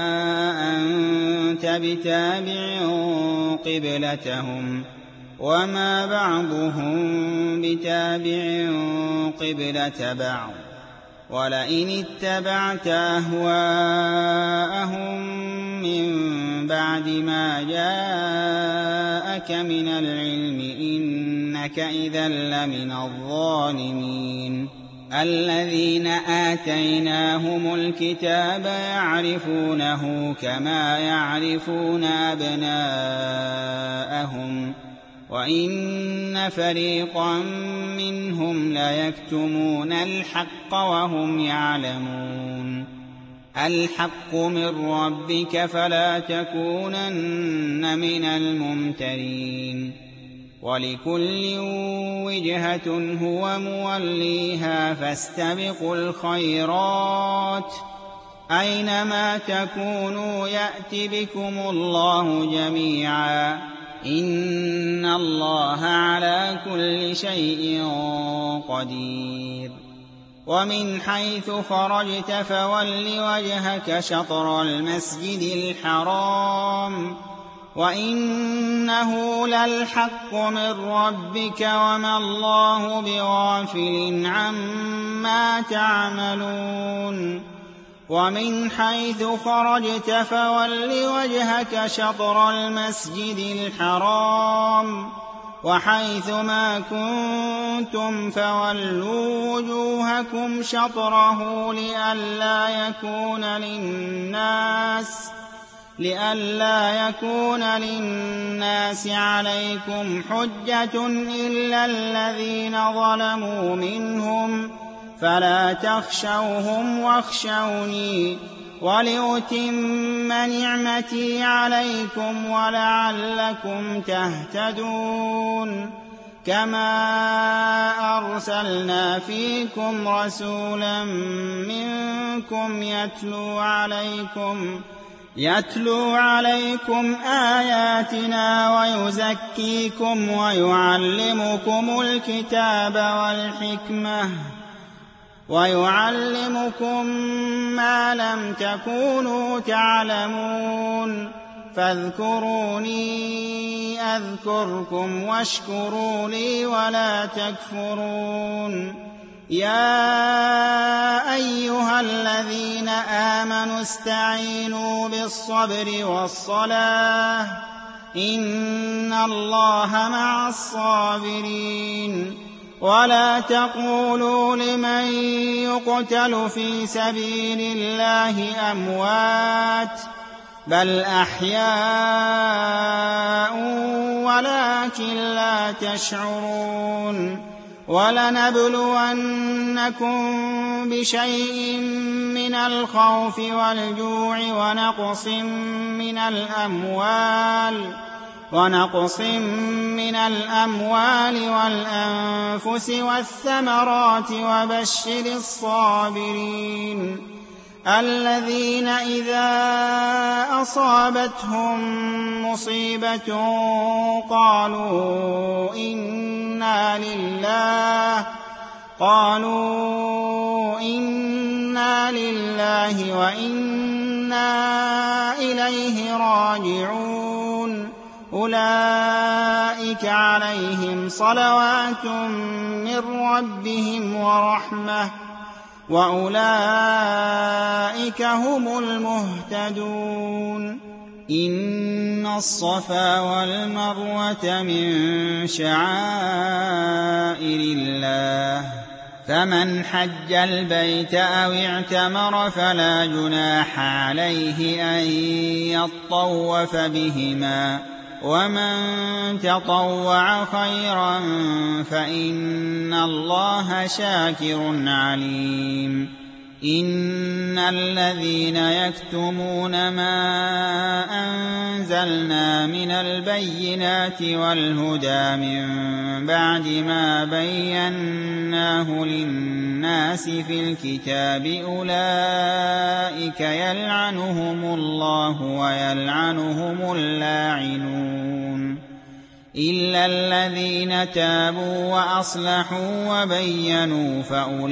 أنت بتابع قبلتهم وما بعضهم بتابع قبلة بعض ولئن اتبعت أهواءهم من بعد ما جاءك من العلم إنك إذا لمن الظالمين الذين آتيناهم الكتاب يعرفونه كما يعرفون أبناءهم وإن فريقا منهم ليكتمون الحق وهم يعلمون الحق من ربك فلا تكونن من الممترين ولكل وجهة هو موليها فاستبقوا الخيرات أينما تكونوا يأت بكم الله جميعا إن الله على كل شيء قدير ومن حيث خرجت فول وجهك شطر المسجد الحرام وإنه للحق من ربك وما الله بغافل عما تعملون ومن حيث خرجت فول وجهك شطر المسجد الحرام وحيث ما كنتم فولوا وجوهكم شطره لئلا يكون للناس عليكم حجة إلا الذين ظلموا منهم فلا تخشوهم واخشوني ولأتم نعمتي عليكم ولعلكم تهتدون كما أرسلنا فيكم رسولا منكم يتلو عليكم آياتنا ويزكيكم ويعلمكم الكتاب والحكمة ويعلمكم ما لم تكونوا تعلمون فاذكروني أذكركم واشكروا لي ولا تكفرون يا أيها الذين آمنوا استعينوا بالصبر والصلاة إن الله مع الصابرين ولا تقولوا لمن يقتل في سبيل الله أموات بل أحياء ولكن لا تشعرون ولنبلونكم بشيء من الخوف والجوع ونقص من الأموال والأنفس والثمرات وبشر الصابرين الذين إذا أصابتهم مصيبة قالوا إنا لله وإنا إليه راجعون أولئك عليهم صلوات من ربهم ورحمة وأولئك هم المهتدون إن الصفا والمروة من شعائر الله فمن حج البيت أو اعتمر فلا جناح عليه أن يطوف بهما ومن تطوع خيرا فإن الله شاكر عليم إن الذين يكتمون ما أنزلنا من البينات والهدى من بعد ما بيناه للناس في الكتاب أولئك يلعنهم الله ويلعنهم اللاعنون إلا الذين تابوا وأصلحوا وبينوا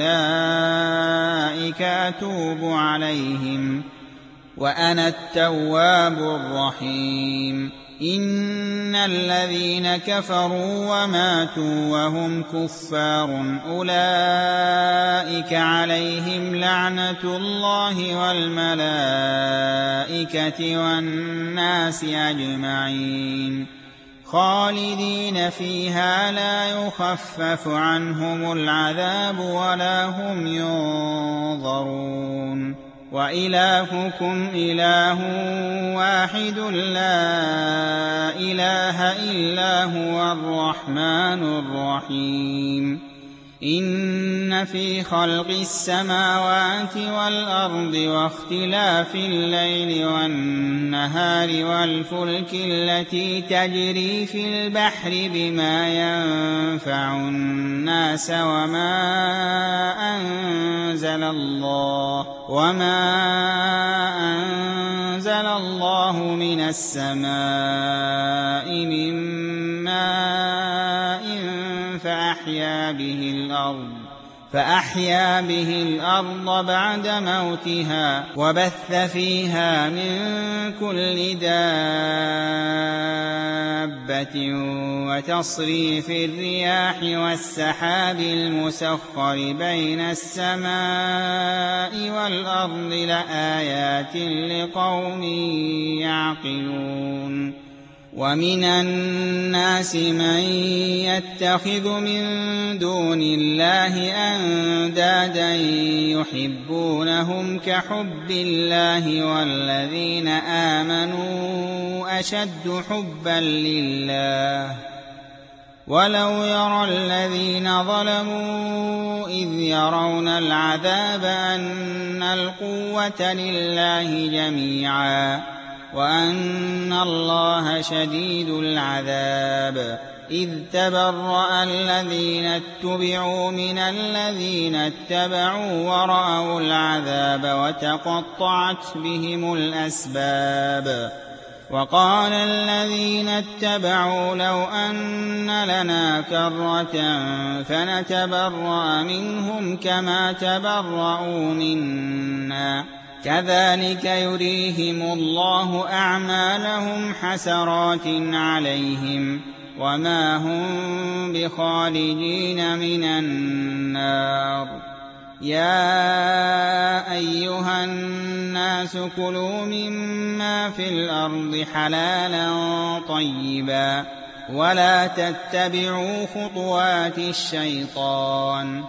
فأولئك أتوب عليهم وأنا التواب الرحيم إن الذين كفروا وماتوا وهم كفار أولئك عليهم لعنة الله والملائكة والناس أجمعين خالدين فيها لا يخفف عنهم العذاب ولا هم ينظرون وإلهكم إله واحد لا إله إلا هو الرحمن الرحيم إن في خلق السماوات والأرض واختلاف الليل والنهار والفلك التي تجري في البحر بما ينفع الناس وما أنزل الله من السماء من ماء فأحيا به الأرض بعد موتها وبث فيها من كل دابة وتصريف الرياح والسحاب المسخر بين السماء والأرض لآيات لقوم يعقلون ومن الناس من يتخذ من دون الله أندادا يحبونهم كحب الله والذين آمنوا أشد حبا لله ولو يرى الذين ظلموا إذ يرون العذاب أن القوة لله جميعا وأن الله شديد العذاب إذ تبرأ الذين اتبعوا من الذين اتبعوا ورأوا العذاب وتقطعت بهم الأسباب وقال الذين اتبعوا لو أن لنا كرة فنتبرأ منهم كما تبرأوا منا كذلك يريهم الله أعمالهم حسرات عليهم وما هم بخالدين من النار يا أيها الناس كلوا مما في الأرض حلالا طيبا ولا تتبعوا خطوات الشيطان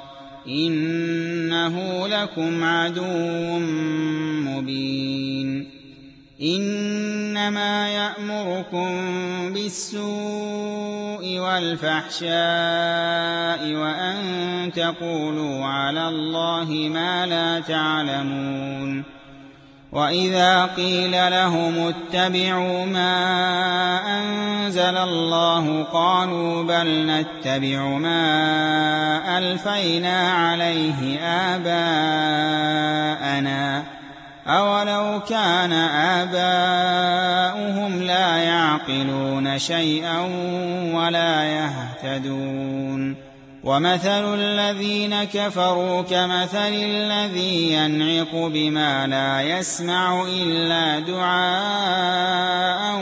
إنه لكم عدو مبين إنما يأمركم بالسوء والفحشاء وأن تقولوا على الله ما لا تعلمون وإذا قيل لهم اتبعوا ما أنزل الله قالوا بل نتبع ما ألفينا عليه آباءنا أولو كان آباؤهم لا يعقلون شيئا ولا يهتدون ومثل الذين كفروا كمثل الذي ينعق بما لا يسمع إلا دعاء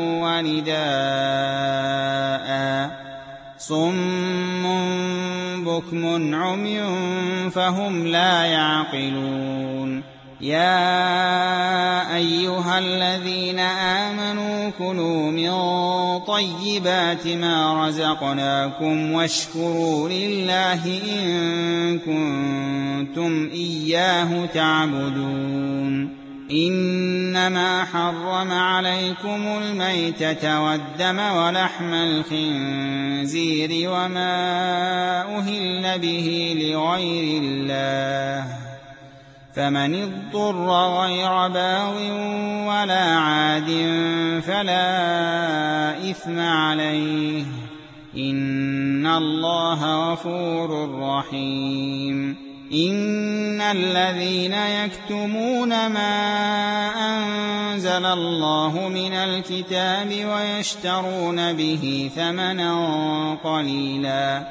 ونداء صم بكم عمي فهم لا يعقلون يا أيها الذين آمنوا كلوا من طيبات ما رزقناكم واشكروا لله إن كنتم إياه تعبدون إنما حرم عليكم الميتة والدم ولحم الخنزير وما أهل به لغير الله فمن اضطر غير باغ ولا عاد فلا إثم عليه إن الله غفور رحيم إن الذين يكتمون ما أنزل الله من الكتاب ويشترون به ثمنا قليلا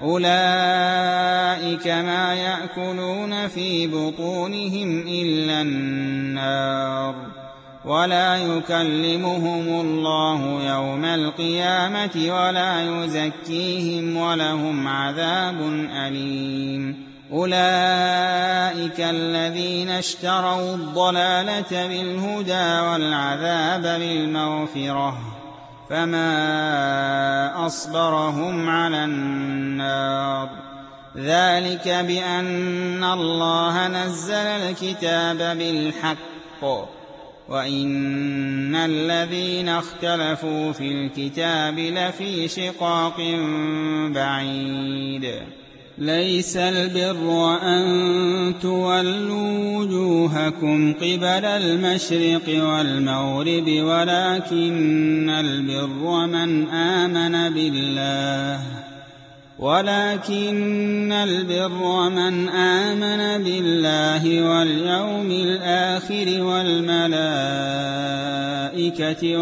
أولئك ما يأكلون في بطونهم إلا النار ولا يكلمهم الله يوم القيامة ولا يزكيهم ولهم عذاب أليم أولئك الذين اشتروا الضلالة بالهدى والعذاب بالمغفرة فما أصبرهم على النار ذلك بأن الله نزل الكتاب بالحق وإن الذين اختلفوا في الكتاب لفي شقاق بعيد ليس البر أن تولوا وجوهكم قبل المشرق والمغرب ولكن البر من آمن بالله واليوم الآخر والملائكة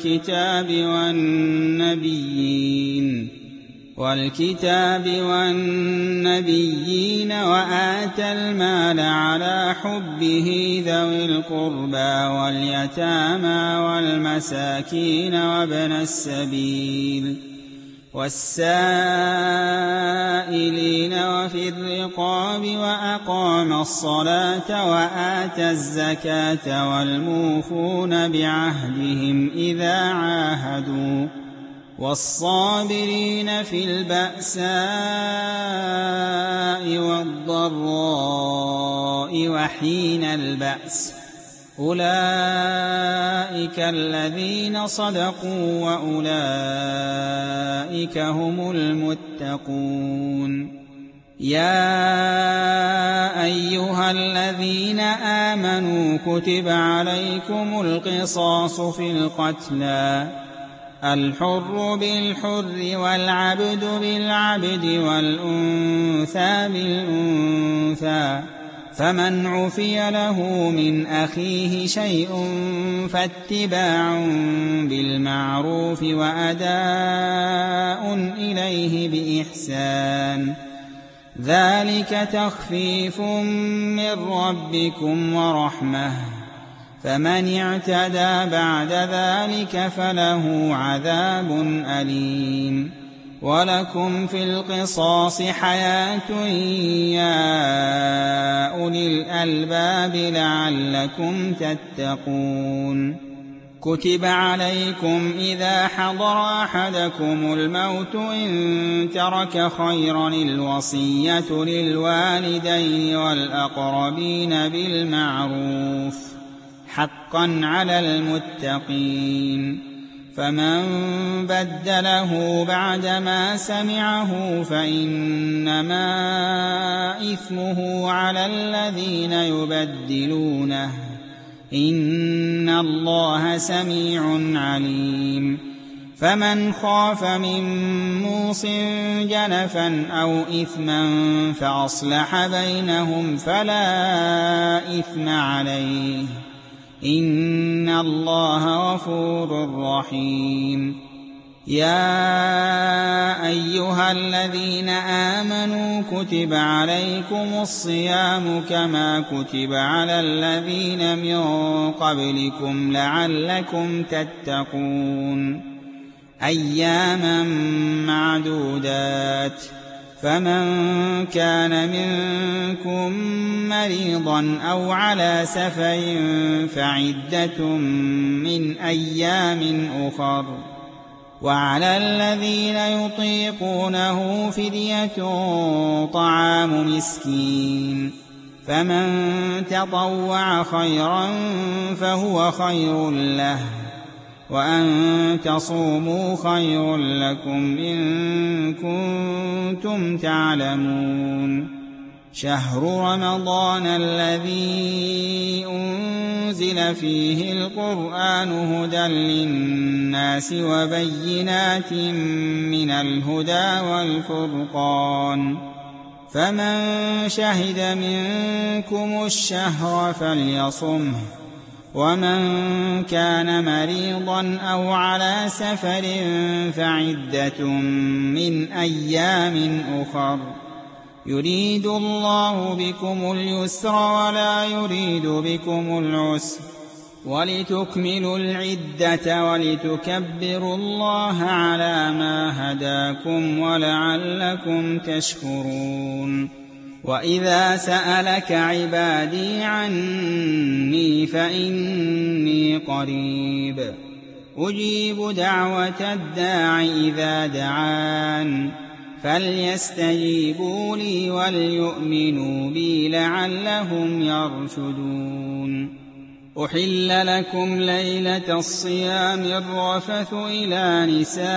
والنبيين وآتى المال على حبه ذوي القربى واليتامى والمساكين وابن السبيل والسائلين وفي الرقاب وأقام الصلاة وآتى الزكاة والموفون بعهدهم إذا عاهدوا والصابرين في البأساء والضراء وحين البأس أولئك الذين صدقوا وأولئك هم المتقون يا أيها الذين آمنوا كتب عليكم القصاص في القتلى الحر بالحر والعبد بالعبد والأنثى بالأنثى فمن عفي له من أخيه شيء فاتباع بالمعروف وأداء إليه بإحسان ذلك تخفيف من ربكم ورحمة فمن اعتدى بعد ذلك فله عذاب أليم ولكم في القصاص حياة يا أولي الألباب لعلكم تتقون كتب عليكم إذا حضر أحدكم الموت إن ترك خيرا الوصية للوالدين والأقربين بالمعروف حقا على المتقين فمن بدله بعدما سمعه فإنما إثمه على الذين يبدلونه إن الله سميع عليم فمن خاف من موص جنفا أو إثما فأصلح بينهم فلا إثم عليه إن الله غفور رحيم يا أيها الذين آمنوا كتب عليكم الصيام كما كتب على الذين من قبلكم لعلكم تتقون أياما معدودات فمن كان منكم مريضا أو على سفر فعدة من أيام أخر وعلى الذين يطيقونه فدية طعام مسكين فمن تطوع خيرا فهو خير له وأن تصوموا خير لكم إن كنتم تعلمون شهر رمضان الذي أنزل فيه القرآن هدى للناس وبينات من الهدى والفرقان فمن شهد منكم الشهر فليصمه ومن كان مريضا أو على سفر فعدة من أيام أخر يريد الله بكم اليسر ولا يريد بكم العسر ولتكملوا العدة ولتكبروا الله على ما هداكم ولعلكم تشكرون وإذا سألك عبادي عني فإني قريب أجيب دعوة الداع إذا دعان فليستجيبوا لي وليؤمنوا بي لعلهم يرشدون أحل لكم ليلة الصيام الرفث إلى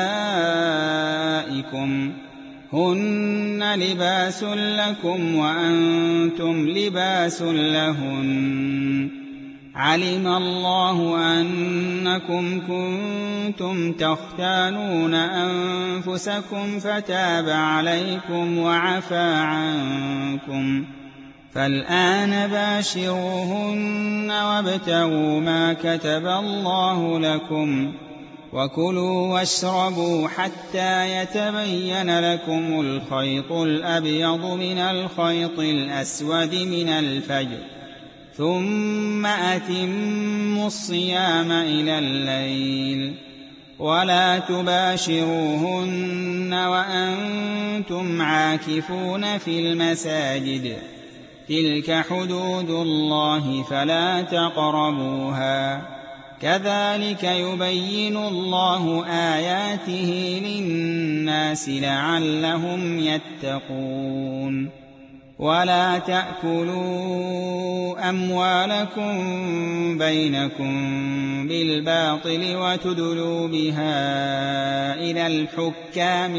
نسائكم هن لباس لكم وأنتم لباس لهن علم الله أنكم كنتم تختانون أنفسكم فتاب عليكم وعفى عنكم فالآن باشروهن وابتغوا ما كتب الله لكم وكلوا واشربوا حتى يتبين لكم الخيط الأبيض من الخيط الأسود من الفجر ثم أتموا الصيام إلى الليل ولا تباشروهن وأنتم عاكفون في المساجد تلك حدود الله فلا تقربوها كذلك يبين الله آياته للناس لعلهم يتقون ولا تأكلوا أموالكم بينكم بالباطل وتدلوا بها إلى الحكام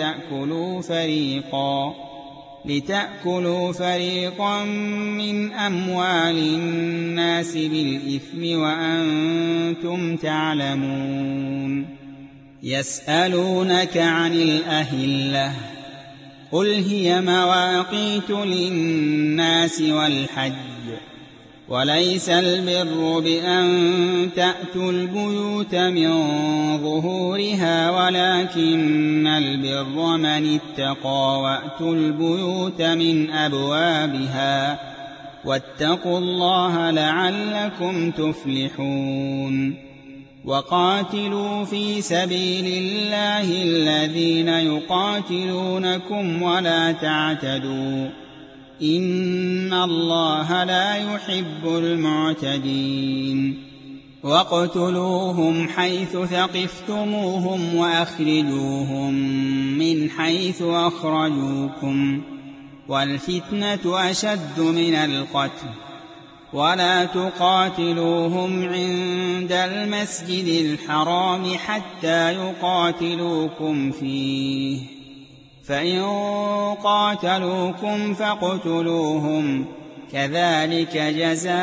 لتأكلوا فريقا من أموال الناس بالإثم وأنتم تعلمون يسألونك عن الأهلة قل هي مواقيت للناس والحج وليس البر بأن تأتوا البيوت من ظهورها ولكن البر من اتقى وأتوا البيوت من أبوابها واتقوا الله لعلكم تفلحون وقاتلوا في سبيل الله الذين يقاتلونكم ولا تعتدوا إن الله لا يحب المعتدين واقتلوهم حيث ثقفتموهم وأخرجوهم من حيث أخرجوكم والفتنة أشد من القتل ولا تقاتلوهم عند المسجد الحرام حتى يقاتلوكم فيه فإن قاتلوكم فاقتلوهم كذلك جزاء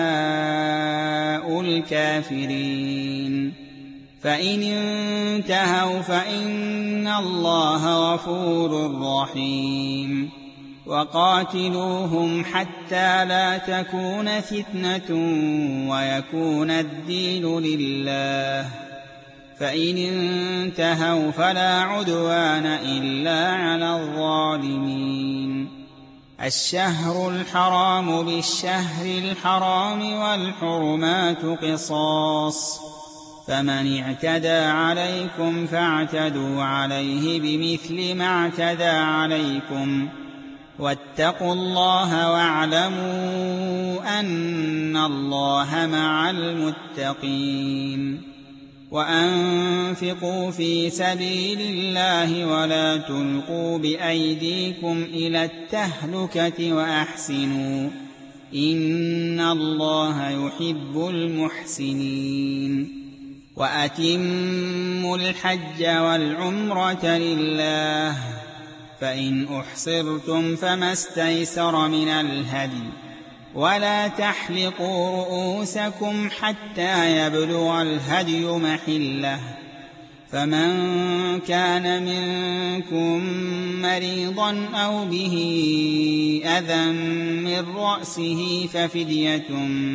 الكافرين فإن انتهوا فإن الله غفور رحيم وقاتلوهم حتى لا تكون فتنة ويكون الدين لله فإن انتهوا فلا عدوان إلا على الظالمين الشهر الحرام بالشهر الحرام والحرمات قصاص فمن اعتدى عليكم فاعتدوا عليه بمثل ما اعتدى عليكم واتقوا الله واعلموا أن الله مع المتقين وأنفقوا في سبيل الله ولا تلقوا بأيديكم إلى التهلكة وأحسنوا إن الله يحب المحسنين وأتموا الحج والعمرة لله فإن أحصرتم فما استيسر من الهدي ولا تحلقوا رؤوسكم حتى يبلغ الهدي محله فمن كان منكم مريضا أو به أذى من رأسه ففدية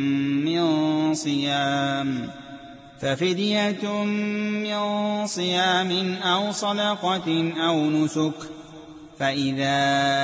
من صيام أو صدقة أو نسك فإذا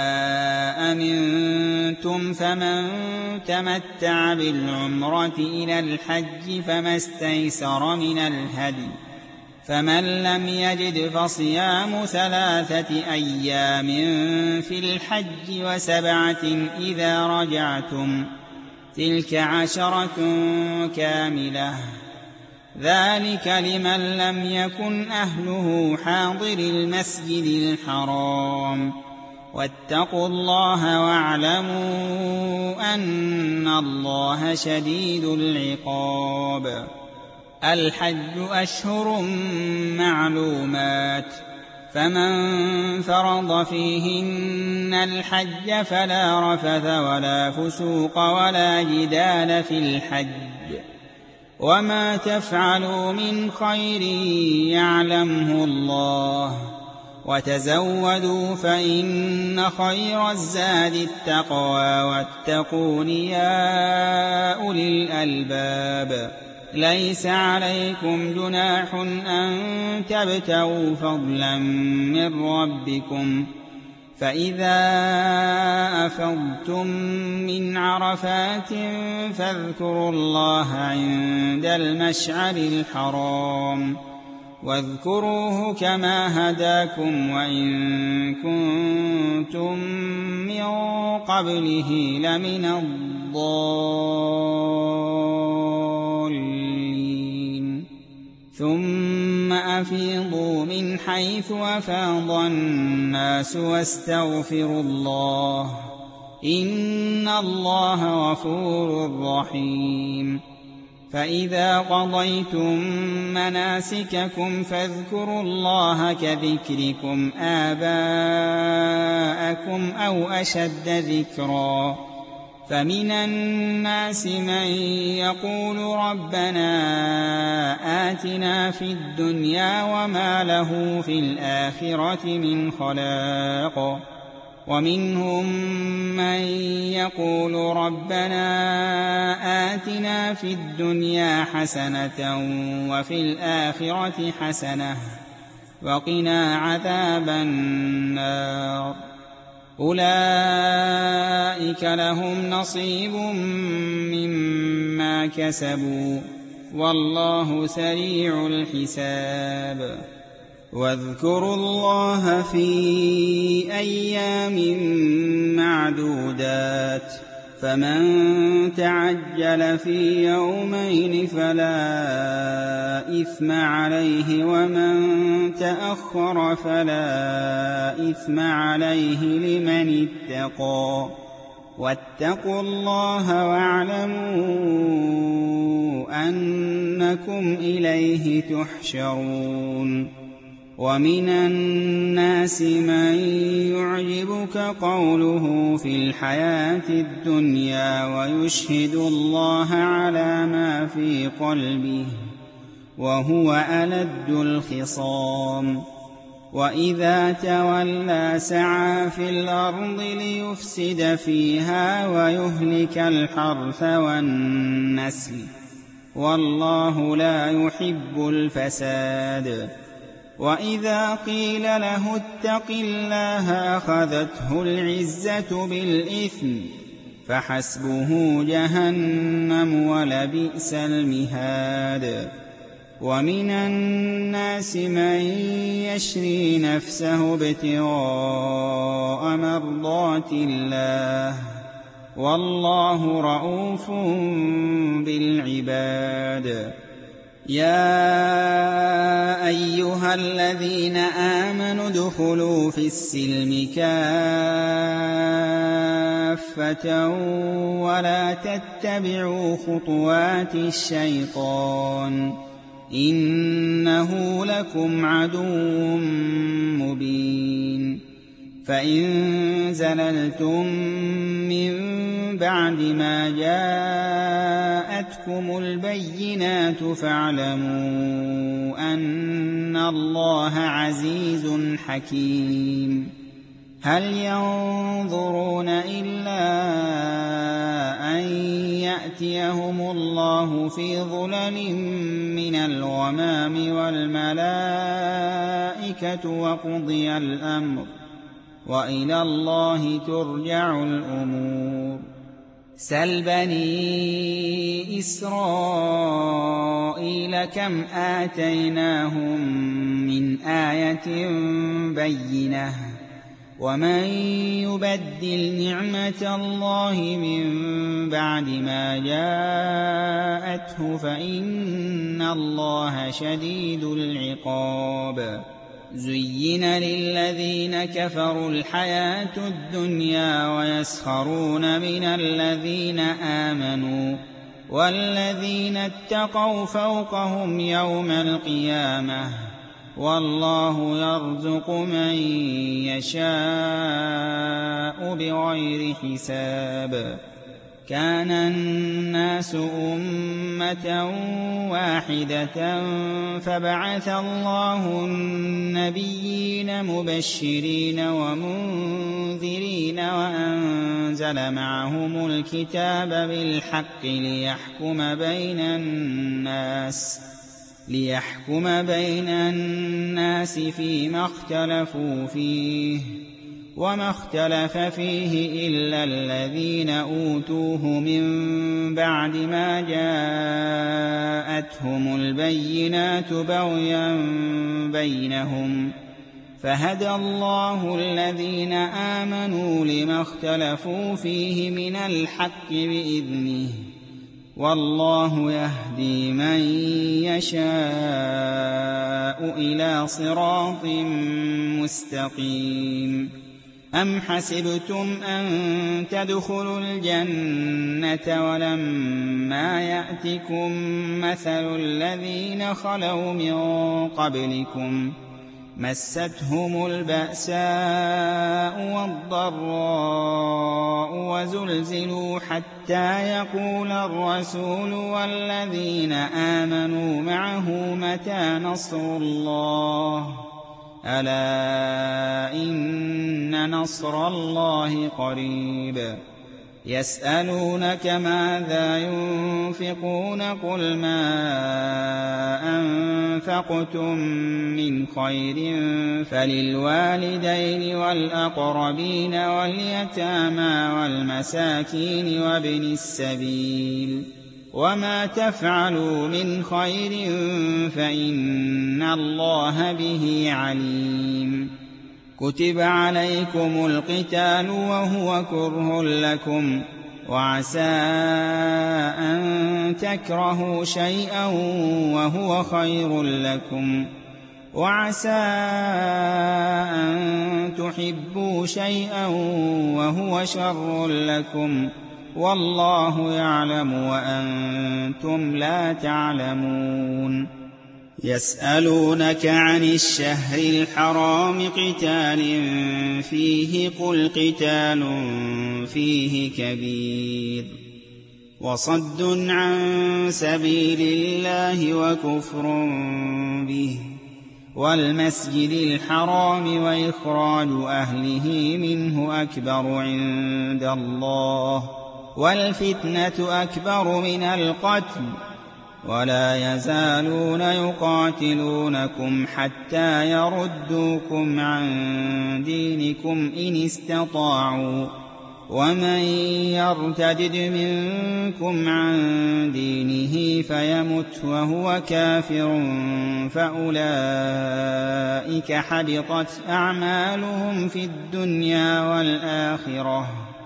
أمنتم فمن تمتع بالعمرة إلى الحج فما استيسر من الهدي فمن لم يجد فصيام 3 أيام في الحج و7 إذا رجعتم تلك 10 كاملة ذلك لمن لم يكن أهله حاضر المسجد الحرام واتقوا الله واعلموا أن الله شديد العقاب الحج أشهر معلومات فمن فرض فيهن الحج فلا رفث ولا فسوق ولا جدال في الحج وما تفعلوا من خير يعلمه الله وتزودوا فإن خير الزاد التقوى واتقون يا أولي الألباب ليس عليكم جناح أن تبتغوا فضلا من ربكم فإذا أفضتم من عرفات فاذكروا الله عند المشعر الحرام واذكروه كما هداكم وإن كنتم من قبله لمن الضالين ثم أفيضوا من حيث أفاض الناس واستغفروا الله إن الله غفور رحيم فإذا قضيتم مناسككم فاذكروا الله كذكركم آباءكم أو أشد ذكرا فمن الناس من يقول ربنا آتنا في الدنيا وما له في الآخرة من خلاق ومنهم من يقول ربنا آتنا في الدنيا حسنة وفي الآخرة حسنة وقنا عذاب النار أولئك لهم نصيب مما كسبوا والله سريع الحساب واذكروا الله في أيام معدودات فمن تعجل في يومين فلا إثم عليه ومن تأخر فلا إثم عليه لمن اتقى واتقوا الله واعلموا أنكم إليه تحشرون ومن الناس من يعجبك قوله في الحياة الدنيا ويشهد الله على ما في قلبه وهو ألد الخصام وإذا تولى سعى في الأرض ليفسد فيها ويهلك الحرث والنسل والله لا يحب الفساد وإذا قيل له اتق الله أخذته العزة بالإثم فحسبه جهنم ولبئس المهاد ومن الناس من يشري نفسه ابتغاء مرضات الله والله رءوف بالعباد يا أيها الذين آمنوا ادخلوا في السلم كافة ولا تتبعوا خطوات الشيطان إنه لكم عدو مبين فإن زللتم من بعد ما جاءتكم البينات فاعلموا أن الله عزيز حكيم هل ينظرون إلا أن يأتيهم الله في ظلل من الغمام والملائكة وقضي الأمر وإلى الله ترجع الأمور سل بني إسرائيل كم آتيناهم من آية بينة ومن يبدل نعمة الله من بعد ما جاءته فإن الله شديد العقاب زين للذين كفروا الحياة الدنيا ويسخرون من الذين آمنوا والذين اتقوا فوقهم يوم القيامة والله يرزق من يشاء بغير حساب كان الناس أمة واحدة فبعث الله النبيين مبشرين ومنذرين وأنزل معهم الكتاب بالحق ليحكم بين الناس فيما اختلفوا فيه وما اختلف فيه إلا الذين أوتوه من بعد ما جاءتهم البينات بغيا بينهم فهدى الله الذين آمنوا لما اختلفوا فيه من الحق بإذنه والله يهدي من يشاء إلى صراط مستقيم أم حسبتم أن تدخلوا الجنة ولما يأتكم مثل الذين خلوا من قبلكم مستهم البأساء والضراء وزلزلوا حتى يقول الرسول والذين آمنوا معه متى نصر الله ألا إن نصر الله قريب يسألونك ماذا ينفقون قل ما أنفقتم من خير فللوالدين والأقربين واليتامى والمساكين وابن السبيل وما تفعلوا من خير فإن الله به عليم كتب عليكم القتال وهو كره لكم وعسى أن تكرهوا شيئا وهو خير لكم وعسى أن تحبوا شيئا وهو شر لكم والله يعلم وأنتم لا تعلمون يسألونك عن الشهر الحرام قتال فيه قل قتال فيه كبير وصد عن سبيل الله وكفر به والمسجد الحرام وإخراج أهله منه أكبر عند الله والفتنة أكبر من القتل ولا يزالون يقاتلونكم حتى يردوكم عن دينكم إن استطاعوا ومن يرتدد منكم عن دينه فيمت وهو كافر فأولئك حبطت أعمالهم في الدنيا والآخرة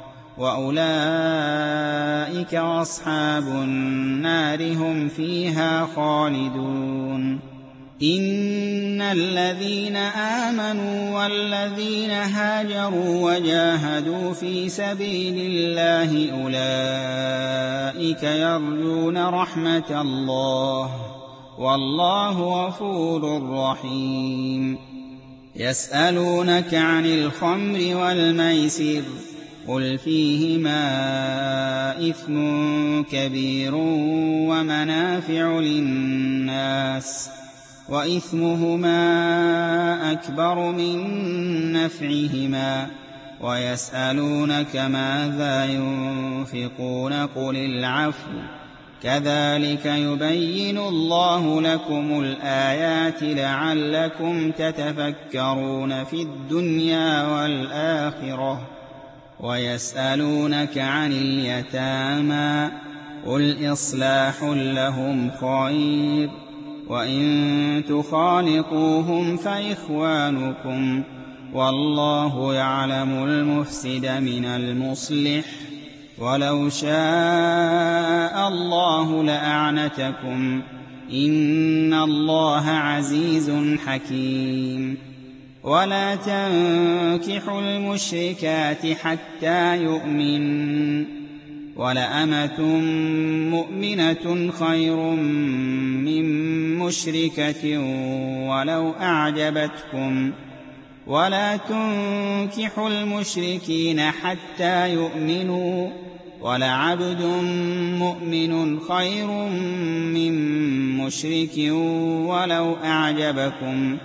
وأولئك أصحاب النار هم فيها خالدون إن الذين آمنوا والذين هاجروا وجاهدوا في سبيل الله أولئك يرجون رحمة الله والله غفور رحيم يسألونك عن الخمر والميسر قل فيهما إثم كبير ومنافع للناس وإثمهما أكبر من نفعهما ويسألونك ماذا ينفقون قل العفو كذلك يبين الله لكم الآيات لعلكم تتفكرون في الدنيا والآخرة ويسألونك عن اليتامى قل إصلاح لهم خير وإن تخالطوهم فإخوانكم والله يعلم المفسد من المصلح ولو شاء الله لأعنتكم إن الله عزيز حكيم ولا تنكحوا المشركات حتى يؤمنوا ولأمة مؤمنة خير من مشركة ولو أعجبتكم ولا تنكحوا المشركين حتى يؤمنوا ولعبد مؤمن خير من مشرك ولو أعجبكم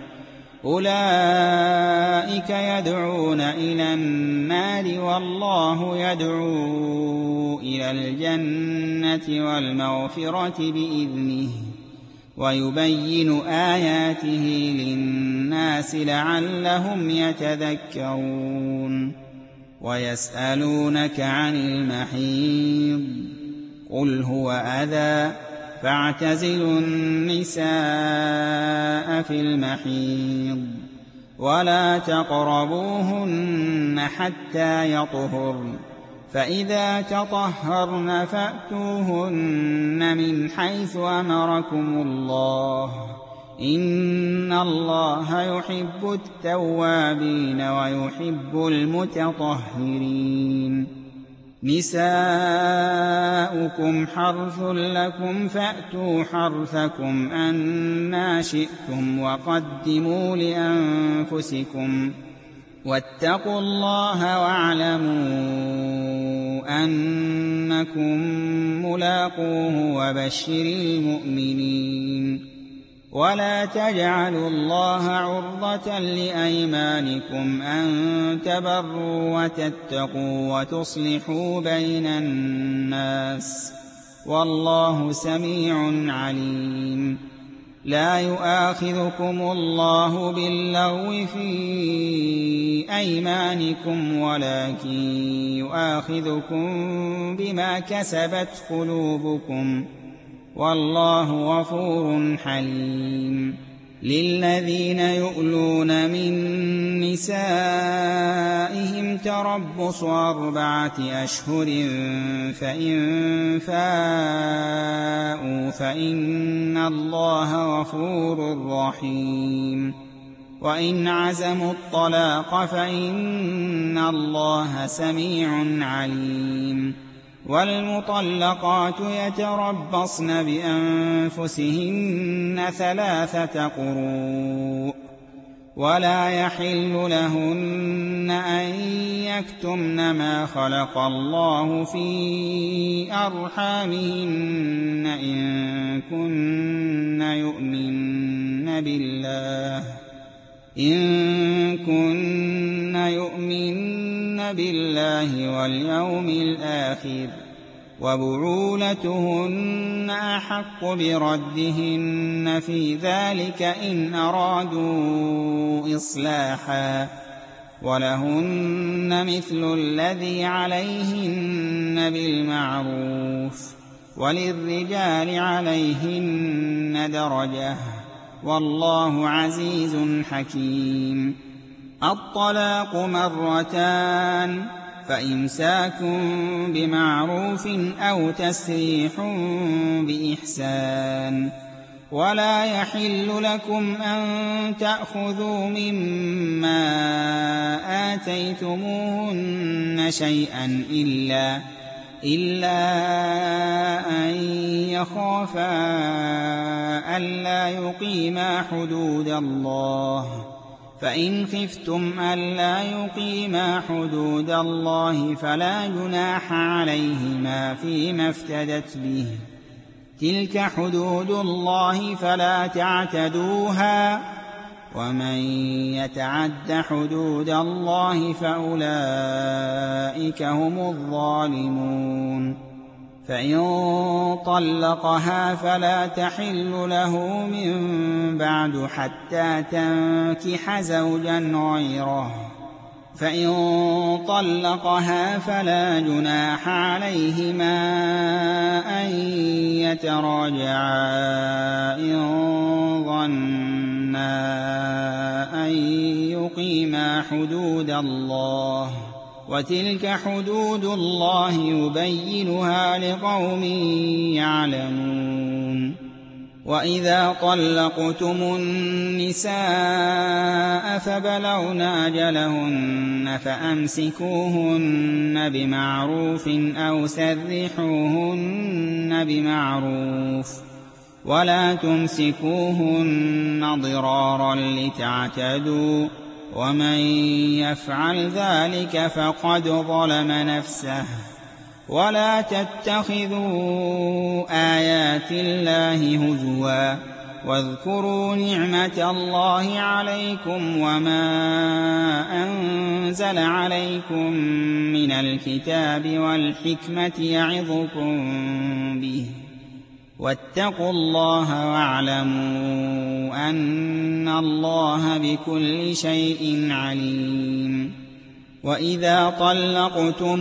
أولئك يدعون إلى النار والله يدعو إلى الجنة والمغفرة بإذنه ويبين آياته للناس لعلهم يتذكرون ويسألونك عن المحيض قل هو أذى فاعتزلوا النساء في المحيض ولا تقربوهن حتى يطهرن فإذا تطهرن فأتوهن من حيث أمركم الله إن الله يحب التوابين ويحب المتطهرين نساؤكم حرث لكم فأتوا حرثكم أنى شئتم وقدموا لأنفسكم واتقوا الله واعلموا أنكم ملاقوه وبشر المؤمنين ولا تجعلوا الله عرضة لأيمانكم أن تبروا وتتقوا وتصلحوا بين الناس والله سميع عليم لا يؤاخذكم الله باللغو في أيمانكم ولكن يؤاخذكم بما كسبت قلوبكم والله غفور حليم للذين يؤلون من نسائهم تربص 4 أشهر فإن فاءوا فإن الله غفور رحيم وإن عزموا الطلاق فإن الله سميع عليم والمطلقات يتربصن بأنفسهن 3 قروء ولا يحل لهن أن يكتمن ما خلق الله في أرحامهن إن كن يؤمن بالله واليوم الآخر وبعولتهن أحق بردهن في ذلك إن أرادوا إصلاحا ولهن مثل الذي عليهن بالمعروف وللرجال عليهن درجة والله عزيز حكيم الطلاق 2 فإمساك بمعروف أو تسريح بإحسان ولا يحل لكم أن تأخذوا مما آتيتموهن شيئا إلا أن يخافا ألا يقيما حدود الله فإن خفتم ألا يقيما حدود الله فلا جناح عليهما فيما افتدت به، تلك حدود الله فلا تعتدوها، ومن يتعد حدود الله فأولئك هم الظالمون. فإن طلقها فلا تحل له من بعد حتى تنكح زوجا غيره، فإن طلقها فلا جناح عليهما أن يتراجعا إن ظنا أن يقيما حدود الله، وتلك حدود الله يبينها لقوم يعلمون. وإذا طلقتم النساء فبلغن أجلهن فأمسكوهن بمعروف أو سرحوهن بمعروف، ولا تمسكوهن ضرارا لتعتدوا، ومن يفعل ذلك فقد ظلم نفسه. ولا تتخذوا آيات الله هزوا، واذكروا نعمة الله عليكم وما أنزل عليكم من الكتاب والحكمة يعظكم به، واتقوا الله واعلموا أن الله بكل شيء عليم. وإذا طلقتم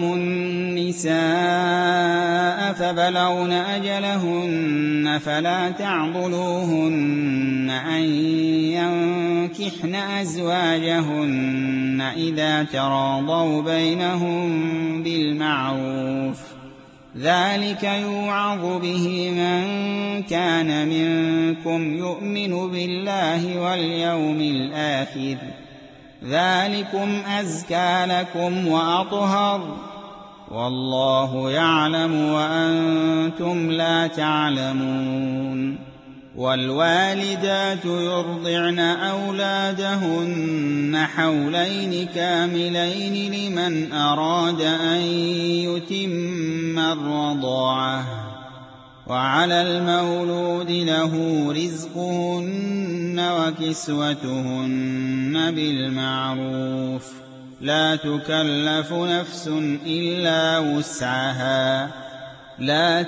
النساء فبلغن أجلهن فلا تعضلوهن أن ينكحن أزواجهن إذا تراضوا بينهم بالمعروف، ذلك يوعظ به من كان منكم يؤمن بالله واليوم الآخر، ذلكم أزكى لكم وأطهر، والله يعلم وأنتم لا تعلمون. والوالدات يرضعن أولادهن حولين كاملين لمن أراد أن يتم الرضاعة، وعلى المولود له رزقهن وكسوتهن بالمعروف، لا تكلف نفس إلا وسعها، لا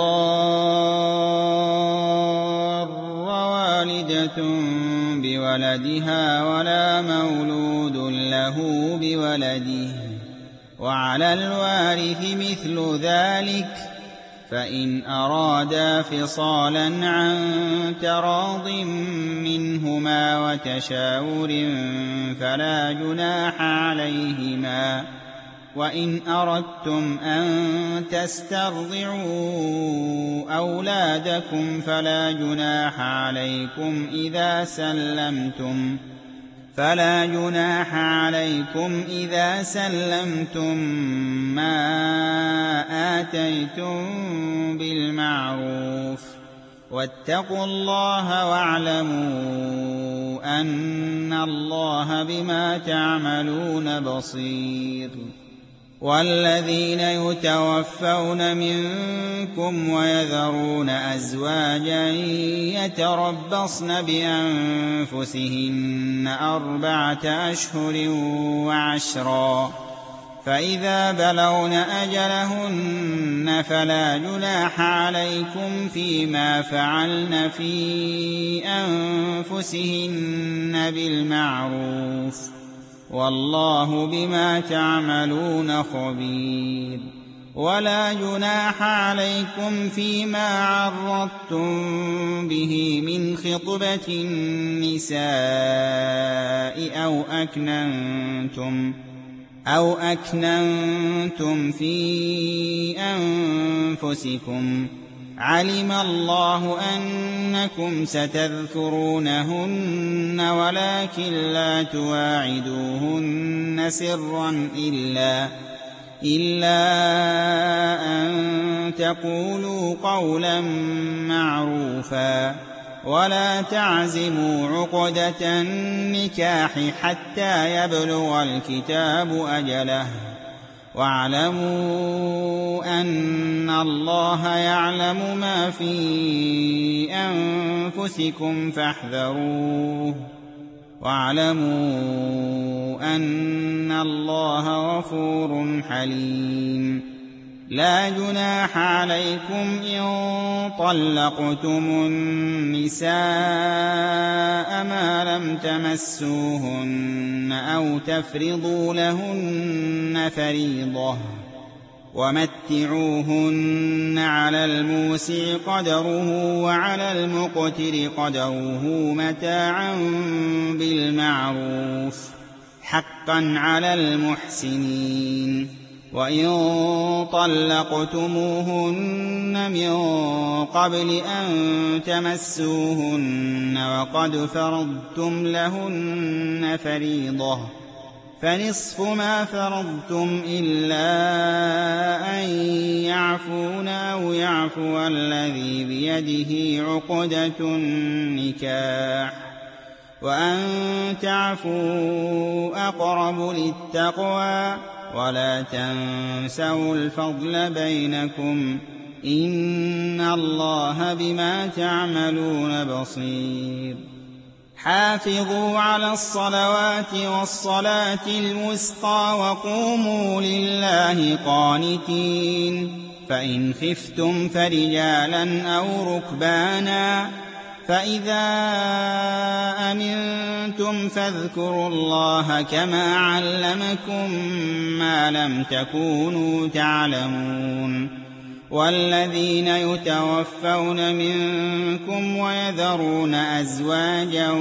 تضار والدة بولدها ولا مولود له بولده، وعلى الوارث مثل ذلك، فإن أرادا فصالا عن تراض منهما وتشاور فلا جناح عليهما. وإن أردتم أن تسترضعوا أولادكم فلا جناح عليكم إذا سلمتم ما آتيتم بالمعروف، واتقوا الله واعلموا أن الله بما تعملون بصير. والذين يتوفون منكم ويذرون أزواجا يتربصن بأنفسهن 4 أشهر و10، فإذا بلغن أجلهن فلا جناح عليكم فيما فعلن في أنفسهن بالمعروف، والله بما تعملون خبير. ولا جناح عليكم فيما عرضتم به من خطبة النساء أو أكننتم في أنفسكم، علم الله أنكم ستذكرونهن ولكن لا تواعدوهن سرا إلا أن تقولوا قولا معروفا، ولا تعزموا عقدة النكاح حتى يبلغ الكتاب أجله واعلموا أن الله يعلم ما في أنفسكم فاحذروه واعلموا أن الله غفور حليم لا جناح عليكم إن طلقتم النساء ما لم تمسوهن أو تفرضوا لهن فريضة ومتعوهن على الموسع قدره وعلى المقتر قدره متاعا بالمعروف حقا على المحسنين وإن طلقتموهن من قبل أن تمسوهن وقد فرضتم لهن فريضة فنصف ما فرضتم إلا أن يعفون أو يعفو الذي بيده عقدة النكاح وأن تعفوا أقرب للتقوى ولا تنسوا الفضل بينكم إن الله بما تعملون بصير حافظوا على الصلوات والصلاة الوسطى وقوموا لله قانتين فإن خفتم فرجالا أو ركبانا فإذا أمنتم فاذكروا الله كما علمكم ما لم تكونوا تعلمون والذين يتوفون منكم ويذرون أزواجا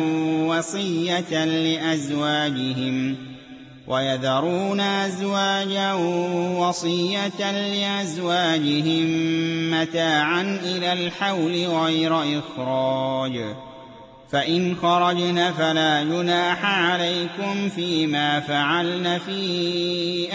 وصية لأزواجهم متاعا إلى الحول غير إخراج فإن خرجن فلا جناح عليكم فيما فعلن في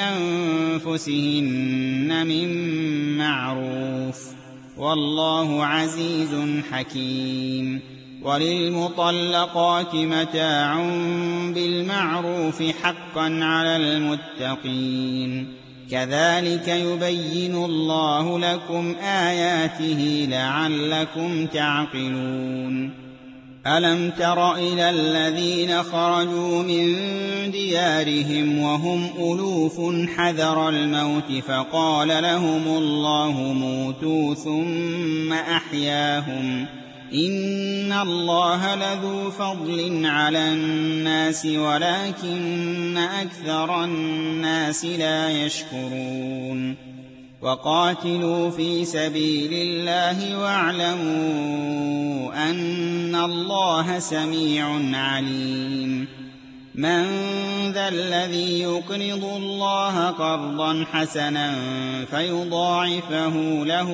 أنفسهن من معروف والله عزيز حكيم وللمطلقات متاع بالمعروف حقا على المتقين كذلك يبين الله لكم آياته لعلكم تعقلون ألم تر إلى الذين خرجوا من ديارهم وهم ألوف حذر الموت فقال لهم الله موتوا ثم أحياهم إن الله لذو فضل على الناس ولكن أكثر الناس لا يشكرون وقاتلوا في سبيل الله واعلموا أن الله سميع عليم من ذا الذي يقرض الله قرضا حسنا فيضاعفه له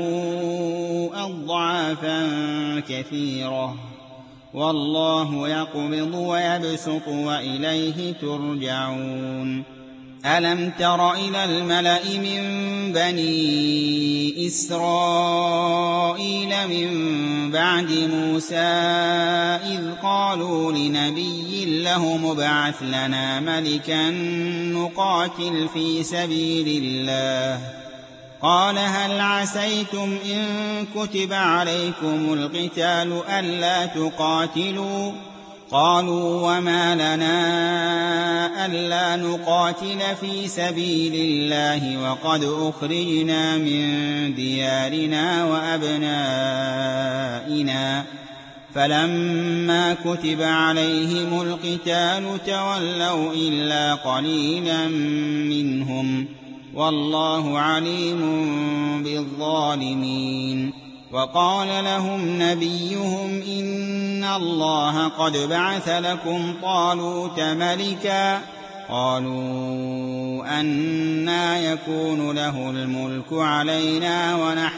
أضعافا كثيرة والله يقبض ويبسط وإليه ترجعون ألم تر إلى الملأ من بني إسرائيل من بعد موسى إذ قالوا لنبي له ابعث لنا ملكا نقاتل في سبيل الله قال هل عسيتم إن كتب عليكم القتال ألا تقاتلوا قالوا وما لنا ألا نقاتل في سبيل الله وقد أخرجنا من ديارنا وأبنائنا فلما كتب عليهم القتال تولوا إلا قليلا منهم والله عليم بالظالمين وقال لهم نبيهم إن الله قد بعث لكم طالوت ملكا قالوا أنى يكون له الملك علينا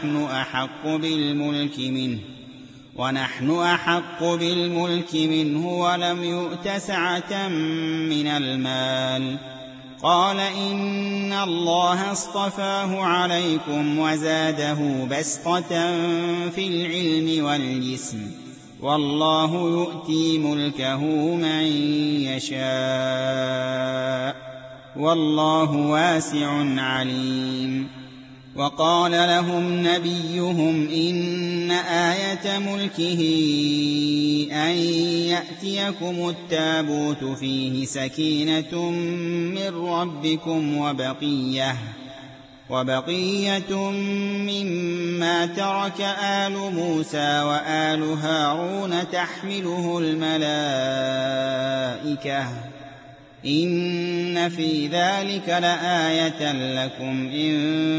ونحن أحق بالملك منه ولم يؤت سعة من المال قال إن الله اصطفاه عليكم وزاده بسطة في العلم والجسم والله يؤتي ملكه من يشاء والله واسع عليم. وقال لهم نبيهم إن آية ملكه أن يأتيكم التابوت فيه سكينة من ربكم وبقية مما ترك آل موسى وآل هارون تحمله الملائكة إن في ذلك لآية لكم إن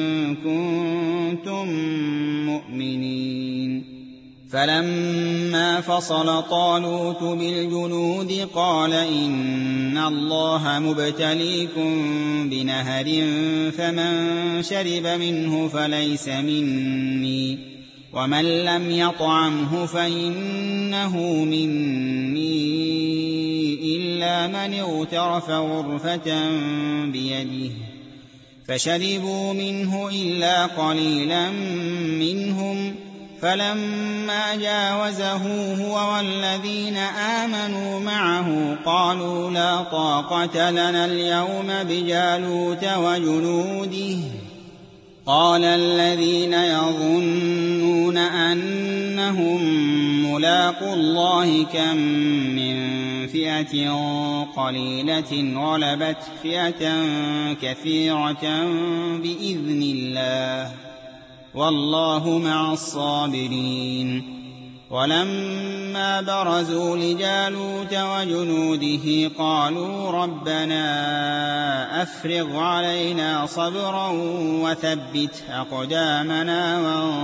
كنتم مؤمنين. فلما فصل طالوت بالجنود قال إن الله مبتليكم بنهر فمن شرب منه فليس مني ومن لم يطعمه فإنه مني إلا من اغترف غرفة بيده فشربوا منه إلا قليلا منهم فلما جاوزه هو والذين آمنوا معه قالوا لا طاقة لنا اليوم بجالوت وجنوده. قال الذين يظنون أنهم ملاقو الله كم من فئة قليلة غلبت فئة كثيرة بإذن الله والله مع الصابرين. ولما برزوا لجالوت وجنوده قالوا ربنا أفرغ علينا صبرا وثبت أقدامنا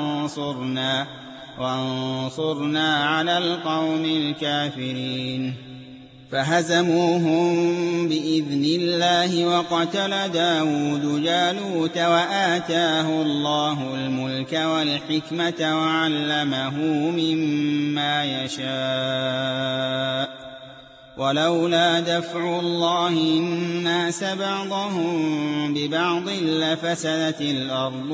وانصرنا على القوم الكافرين. فهزموهم بإذن الله وقتل داود جالوت وآتاه الله الملك والحكمة وعلمه مما يشاء ولولا دفع الله الناس بعضهم ببعض لفسدت الأرض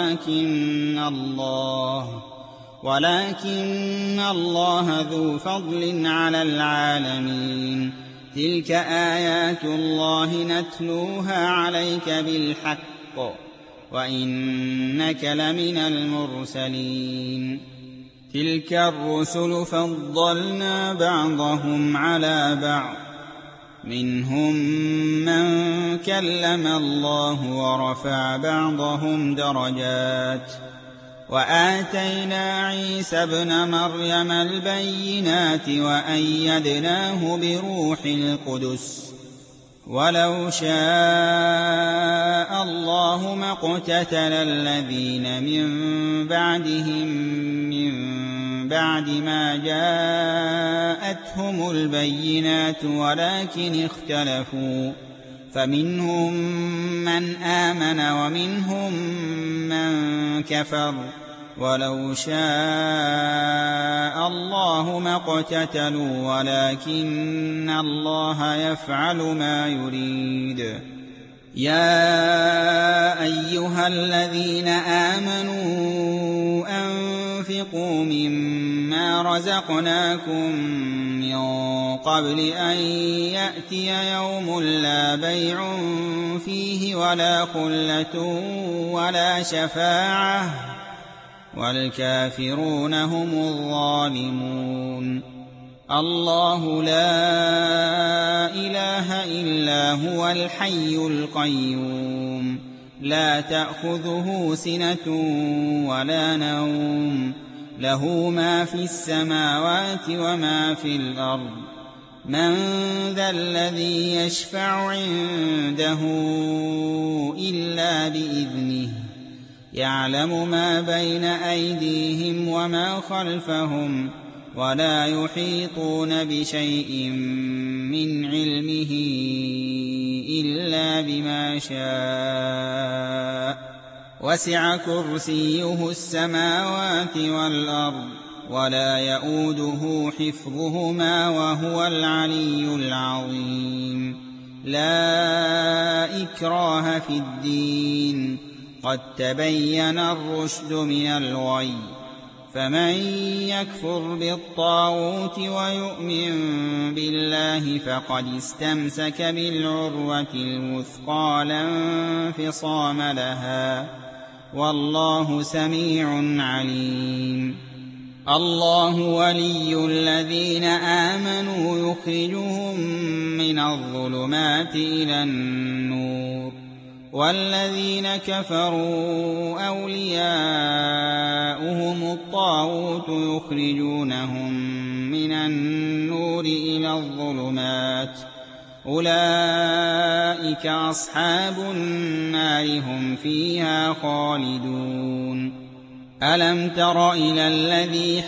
ولكن الله ذو فضل على العالمين. تلك آيات الله نتلوها عليك بالحق وإنك لمن المرسلين. تلك الرسل فضلنا بعضهم على بعض منهم من كلم الله ورفع بعضهم درجات وآتينا عيسى ابن مريم البينات وأيدناه بروح القدس ولو شاء الله ما اقتتل الذين من بعدهم من بعد ما جاءتهم البينات ولكن اختلفوا فمنهم من آمن ومنهم من كفر ولو شاء الله ما اقتتلوا ولكن الله يفعل ما يريد. يا أيها الذين آمنوا أنفقوا مما رزقناكم من قبل أن يأتي يوم لا بيع فيه ولا خلة ولا شفاعة والكافرون هم الظالمون. الله لا إله إلا هو الحي القيوم لا تأخذه سنة ولا نوم له ما في السماوات وما في الأرض. من ذا الذي يشفع عنده إلا بإذنه يعلم ما بين أيديهم وما خلفهم ولا يحيطون بشيء من علمه إلا بما شاء وسع كرسيه السماوات والأرض ولا يؤوده حفظهما وهو العلي العظيم. لا إكراه في الدين قد تبين الرشد من الغي فمن يكفر بالطاغوت ويؤمن بالله فقد استمسك بالعروة الوثقى لا انفصام لها، والله سميع عليم. الله ولي الذين آمنوا يخرجهم من الظلمات إلى النور، والذين كفروا أولياؤهم الطاغوت يخرجونهم من النور إلى الظلمات، أولئك أصحاب النار هم فيها خالدون. ألم تر إلى الذي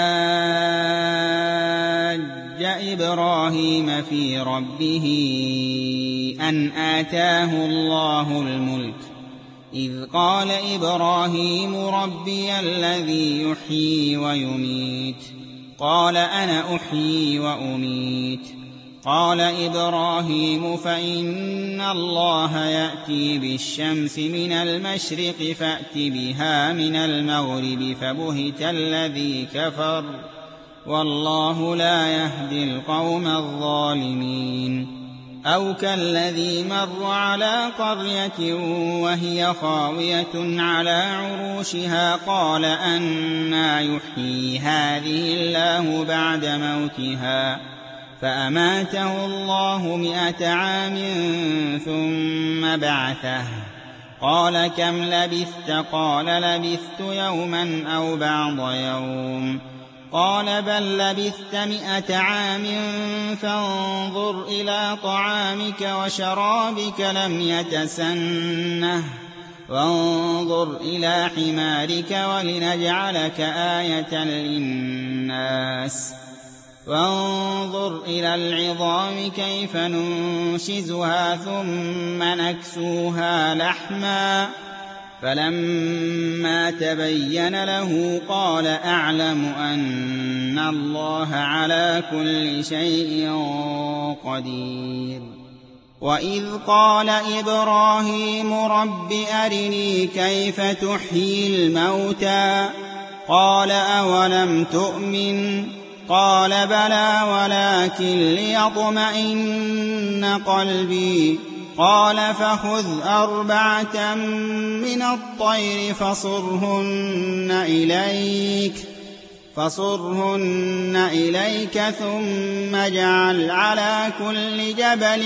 حاج إبراهيم في ربه أن آتاه الله الملك، إذ قال إبراهيم ربي الذي يحيي ويميت، قال أنا أحيي وأميت. قال إبراهيم فإن الله يأتي بالشمس من المشرق فأت بها من المغرب، فبهت الذي كفر، والله لا يهدي القوم الظالمين. أو كالذي مر على قرية وهي خاوية على عروشها قال أنى يحيي هذه الله بعد موتها، فأماته الله 100 عام ثم بعثه، قال كم لبثت؟ قال لبثت يوما أو بعض يوم، قال بل لبثت 100 عام فانظر إلى طعامك وشرابك لم يتسنه، وانظر إلى حمارك ولنجعلك آية للناس، وانظر إلى العظام كيف ننشزها ثم نكسوها لحما، فلما تبين له قال أعلم أن الله على كل شيء قدير. وإذ قال إبراهيم رب أرني كيف تحيي الموتى، قال أولم تؤمن؟ قال بلى ولكن ليطمئن قلبي، قال فخذ 4 من الطير فصرهن إليك ثم اجعل على كل جبل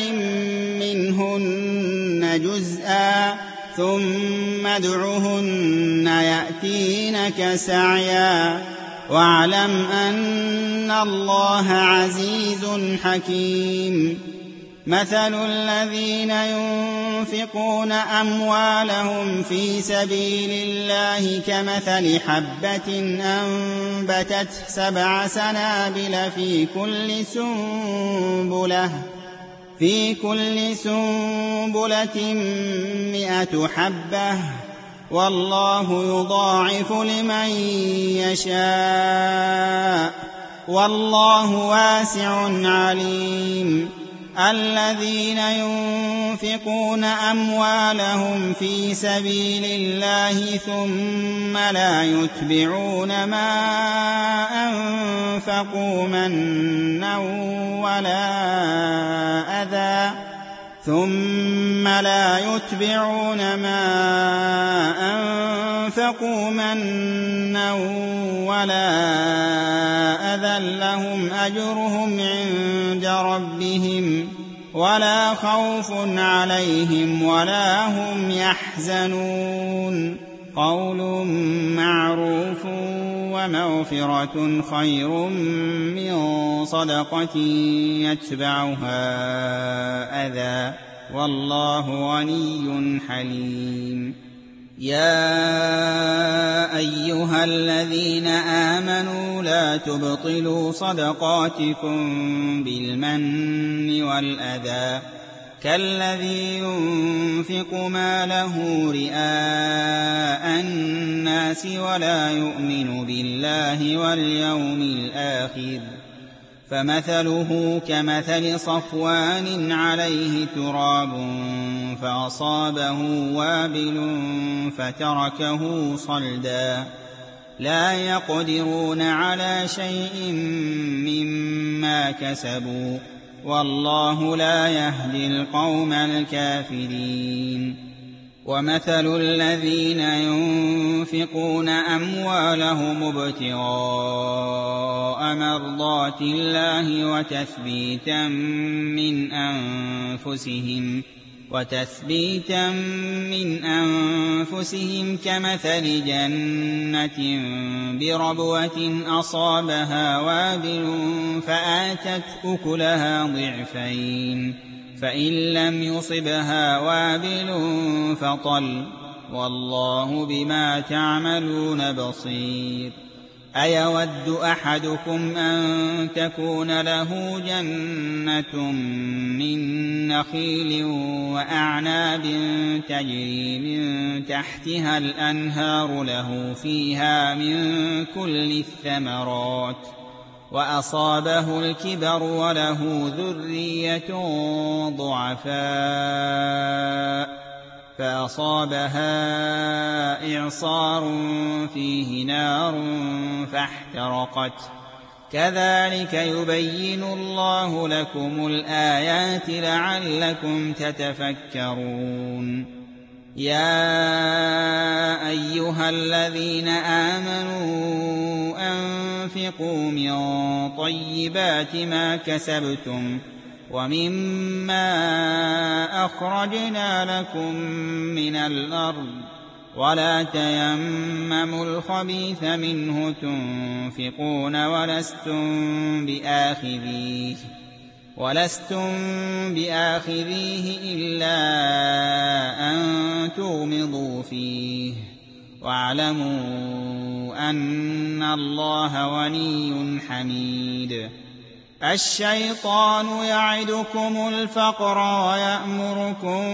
منهن جزءا ثم ادعهن يأتينك سعيا، واعلم أن الله عزيز حكيم. مثل الذين ينفقون أموالهم في سبيل الله كمثل حبة أنبتت 7 سنابل في كل سنبلة 100 حبة، والله يضاعف لمن يشاء، والله واسع عليم. الذين ينفقون أموالهم في سبيل الله ثم لا يتبعون ما أنفقوا منا ولا أذى لهم أجرهم عند ربهم ولا خوف عليهم ولا هم يحزنون. قول معروف ومغفرة خير من صدقة يتبعها أذى، والله غني حليم. يا أيها الذين آمنوا لا تبطلوا صدقاتكم بالمن والأذى كالذي ينفق ماله رئاء الناس ولا يؤمن بالله واليوم الآخر، فمثله كمثل صفوان عليه تراب فأصابه وابل فتركه صلدا، لا يقدرون على شيء مما كسبوا والله لا يهدي القوم الكافرين ومثل الذين ينفقون أموالهم ابتغاء مرضات الله وتثبيتا من أنفسهم كمثل جنة بربوة أصابها وابل فآتت أكلها ضعفين فإن لم يصبها وابل فطل والله بما تعملون بصير أيود أحدكم أن تكون له جنة من نخيل وأعناب تجري من تحتها الأنهار له فيها من كل الثمرات وأصابه الكبر وله ذرية ضعفاء فأصابها إعصار فيه نار فاحترقت كذلك يبين الله لكم الآيات لعلكم تتفكرون يا أيها الذين آمنوا أنفقوا من طيبات ما كسبتم ومما أخرجنا لكم من الأرض ولا تيمموا الخبيث منه تنفقون ولستم بآخذيه إلا أن تغمضوا فيه واعلموا أن الله غني حميد الشيطان يعدكم الفقر ويأمركم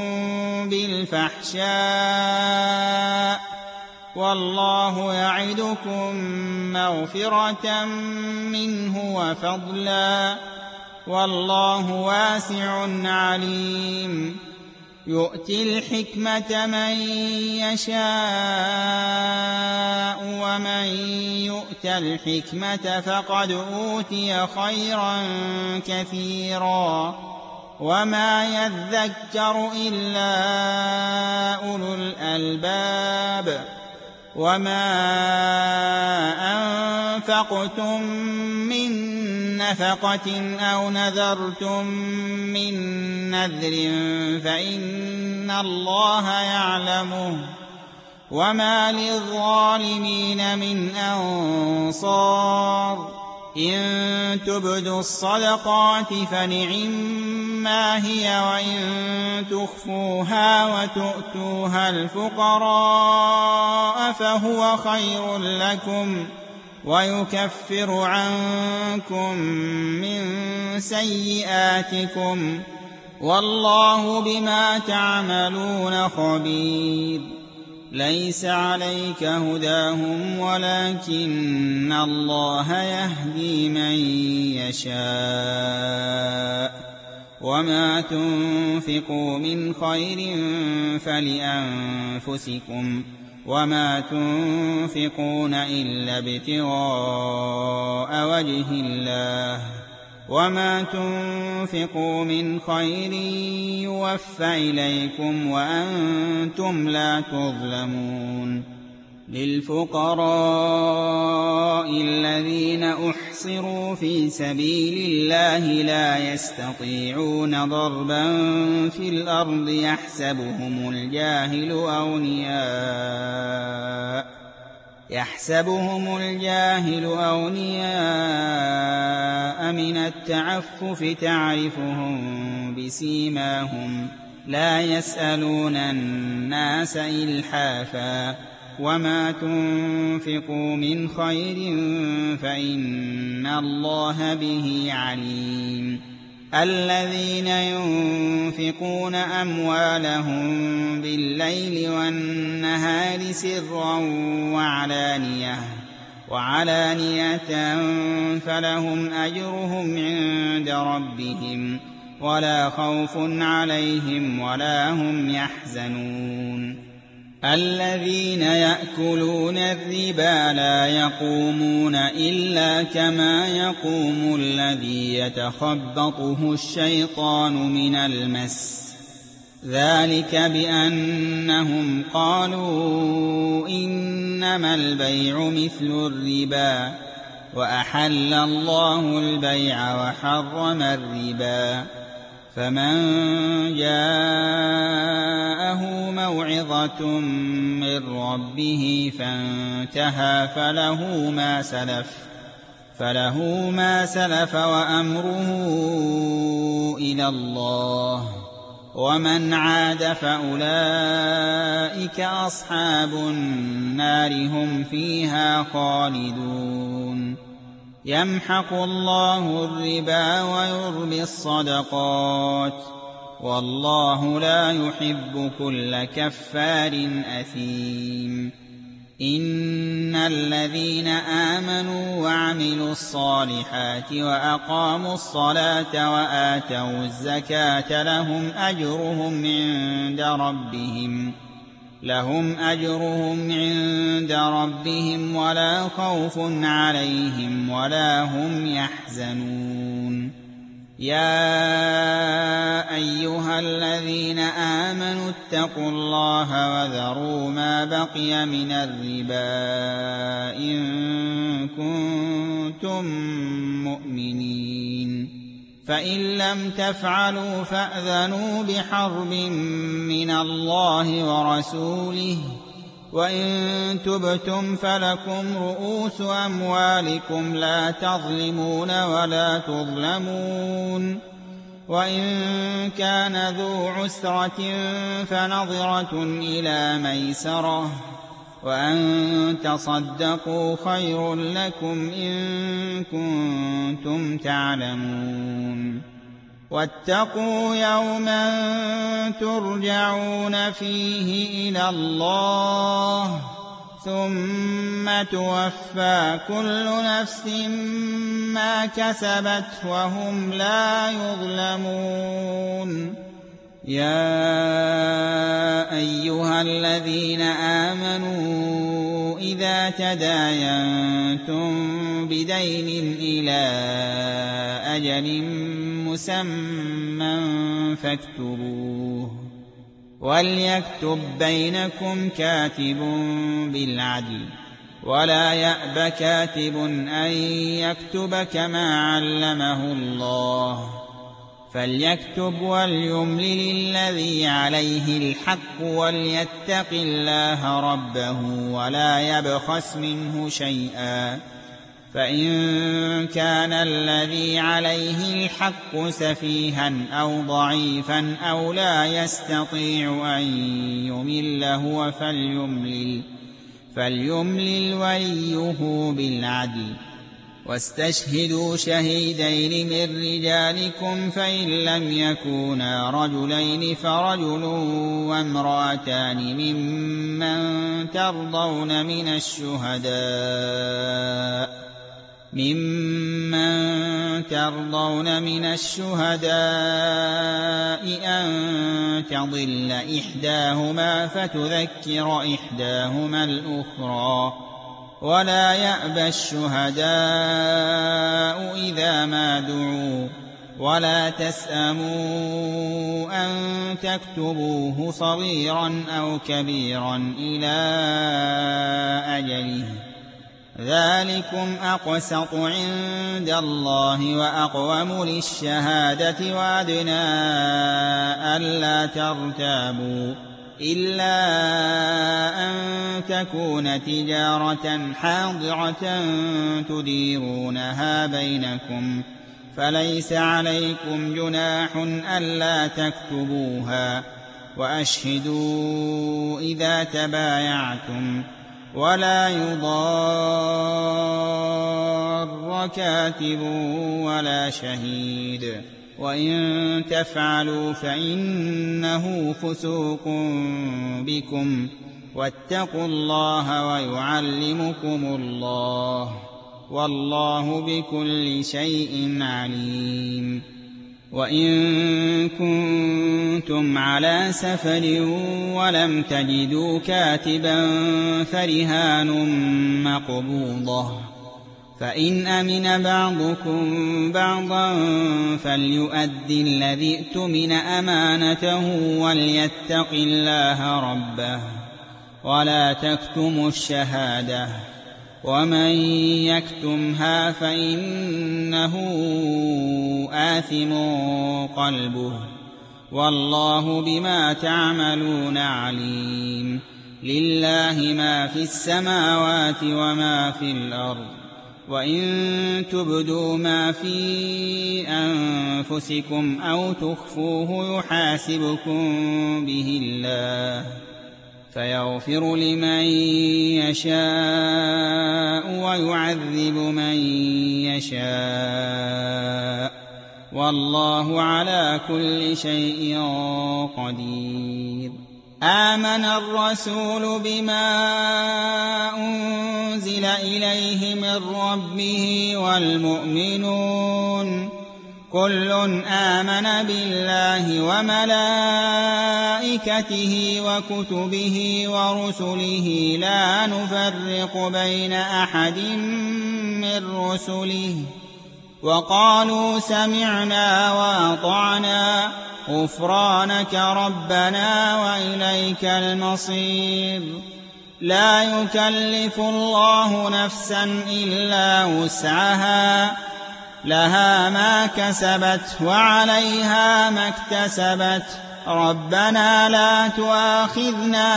بالفحشاء والله يعدكم مغفرة منه وفضلا والله واسع عليم يؤتي الحكمة من يشاء ومن يؤت الحكمة فقد أوتي خيرا كثيرا وما يذكر إلا أولو الألباب وما أنفقتم من نفقة أو نذرتم من نذر فإن الله يعلمه وما للظالمين من أنصار إن تبدوا الصدقات فنعما هي وإن تخفوها وتؤتوها الفقراء فهو خير لكم ويكفر عنكم من سيئاتكم والله بما تعملون خبير ليس عليك هداهم ولكن الله يهدي من يشاء وما تنفقوا من خير فلأنفسكم وما تنفقون إلا ابتغاء وجه الله وما تنفقوا من خير يوفى إليكم وأنتم لا تظلمون للفقراء الذين أحصروا في سبيل الله لا يستطيعون ضربا في الأرض يحسبهم الجاهل أغنياء من التعفف تعرفهم بسيماهم لا يسألون الناس إلحافا وما تنفقوا من خير فإن الله به عليم الذين ينفقون أموالهم بالليل والنهار سرا وعلانية فلهم أجرهم عند ربهم ولا خوف عليهم ولا هم يحزنون الذين يأكلون الربا لا يقومون إلا كما يقوم الذي يتخبطه الشيطان من المس ذلك بأنهم قالوا إنما البيع مثل الربا وأحل الله البيع وحرم الربا فمن جاءه موعظة من ربه فانتهى فله ما سلف وأمره إلى الله ومن عاد فأولئك أصحاب النار هم فيها خالدون يمحق الله الربا ويربي الصدقات والله لا يحب كل كفار أثيم إن الذين آمنوا وعملوا الصالحات وأقاموا الصلاة وآتوا الزكاة لهم أجرهم عند ربهم ولا خوف عليهم ولا هم يحزنون يا أيها الذين آمنوا اتقوا الله وذروا ما بقي من الربا إن كنتم مؤمنين فإن لم تفعلوا فأذنوا بحرب من الله ورسوله وإن تبتم فلكم رؤوس أموالكم لا تظلمون ولا تظلمون وإن كان ذو عسرة فنظرة إلى ميسرة وأن تصدقوا خير لكم إن كنتم تعلمون واتقوا يوما ترجعون فيه إلى الله ثم توفى كل نفس ما كسبت وهم لا يظلمون يا أيها الذين آمنوا إذا تداينتم بدين إلى أجل مسمى فاكتبوه وليكتب بينكم كاتب بالعدل ولا يأب كاتب أن يكتب كما علمه الله فليكتب وليملل الذي عليه الحق وليتق الله ربه ولا يبخس منه شيئا فإن كان الذي عليه الحق سفيها أو ضعيفا أو لا يستطيع أن يمل هو فليملل وليه بالعدل واستشهدوا شهيدين من رجالكم فإن لم يكونا رجلين فرجل وامرأتان ممن ترضون من الشهداء أن تضل إحداهما فتذكر إحداهما الأخرى ولا يأبى الشهداء إذا ما دعوا ولا تسأموا أن تكتبوه صغيرا أو كبيرا إلى أجله ذلكم أقسط عند الله وأقوم للشهادة وأدنى ألا ترتابوا إلا أن تكون تجارة حاضرة تديرونها بينكم فليس عليكم جناح ألا تكتبوها وأشهدوا إذا تبايعتم ولا يضار كاتب ولا شهيد وإن تفعلوا فإنه فسوق بكم واتقوا الله ويعلمكم الله والله بكل شيء عليم وإن كنتم على سفر ولم تجدوا كاتبا فرهان مقبوضة، فإن أمن بعضكم بعضا فليؤد الذي اؤتمن أمانته وليتق الله ربه ولا تكتموا الشهادة، ومن يكتمها فإنه آثم قلبه، والله بما تعملون عليم. لله ما في السماوات وما في الأرض، وإن تبدوا ما في أنفسكم أو تخفوه يحاسبكم به الله فيغفر لمن يشاء ويعذب من يشاء، والله على كل شيء قدير. آمن الرسول بما أنزل إليه من ربه والمؤمنون كل آمن بالله وملائكته وكتبه ورسله لا نفرق بين أحد من رسله، وقالوا سمعنا وأطعنا غفرانك ربنا وإليك المصير. لا يكلف الله نفسا إلا وسعها، لها ما كسبت وعليها ما اكتسبت، ربنا لا تؤاخذنا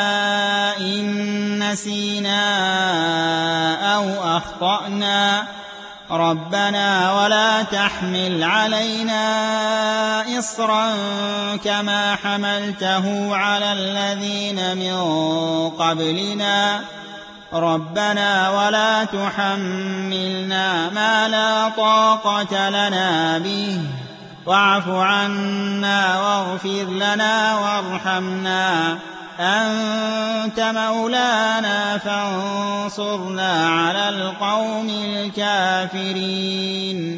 إن نسينا أو أخطأنا، ربنا ولا تحمل علينا إصرا كما حملته على الذين من قبلنا، ربنا ولا تحملنا ما لا طاقة لنا به، واعف عنا واغفر لنا وارحمنا، أنت مولانا فانصرنا على القوم الكافرين.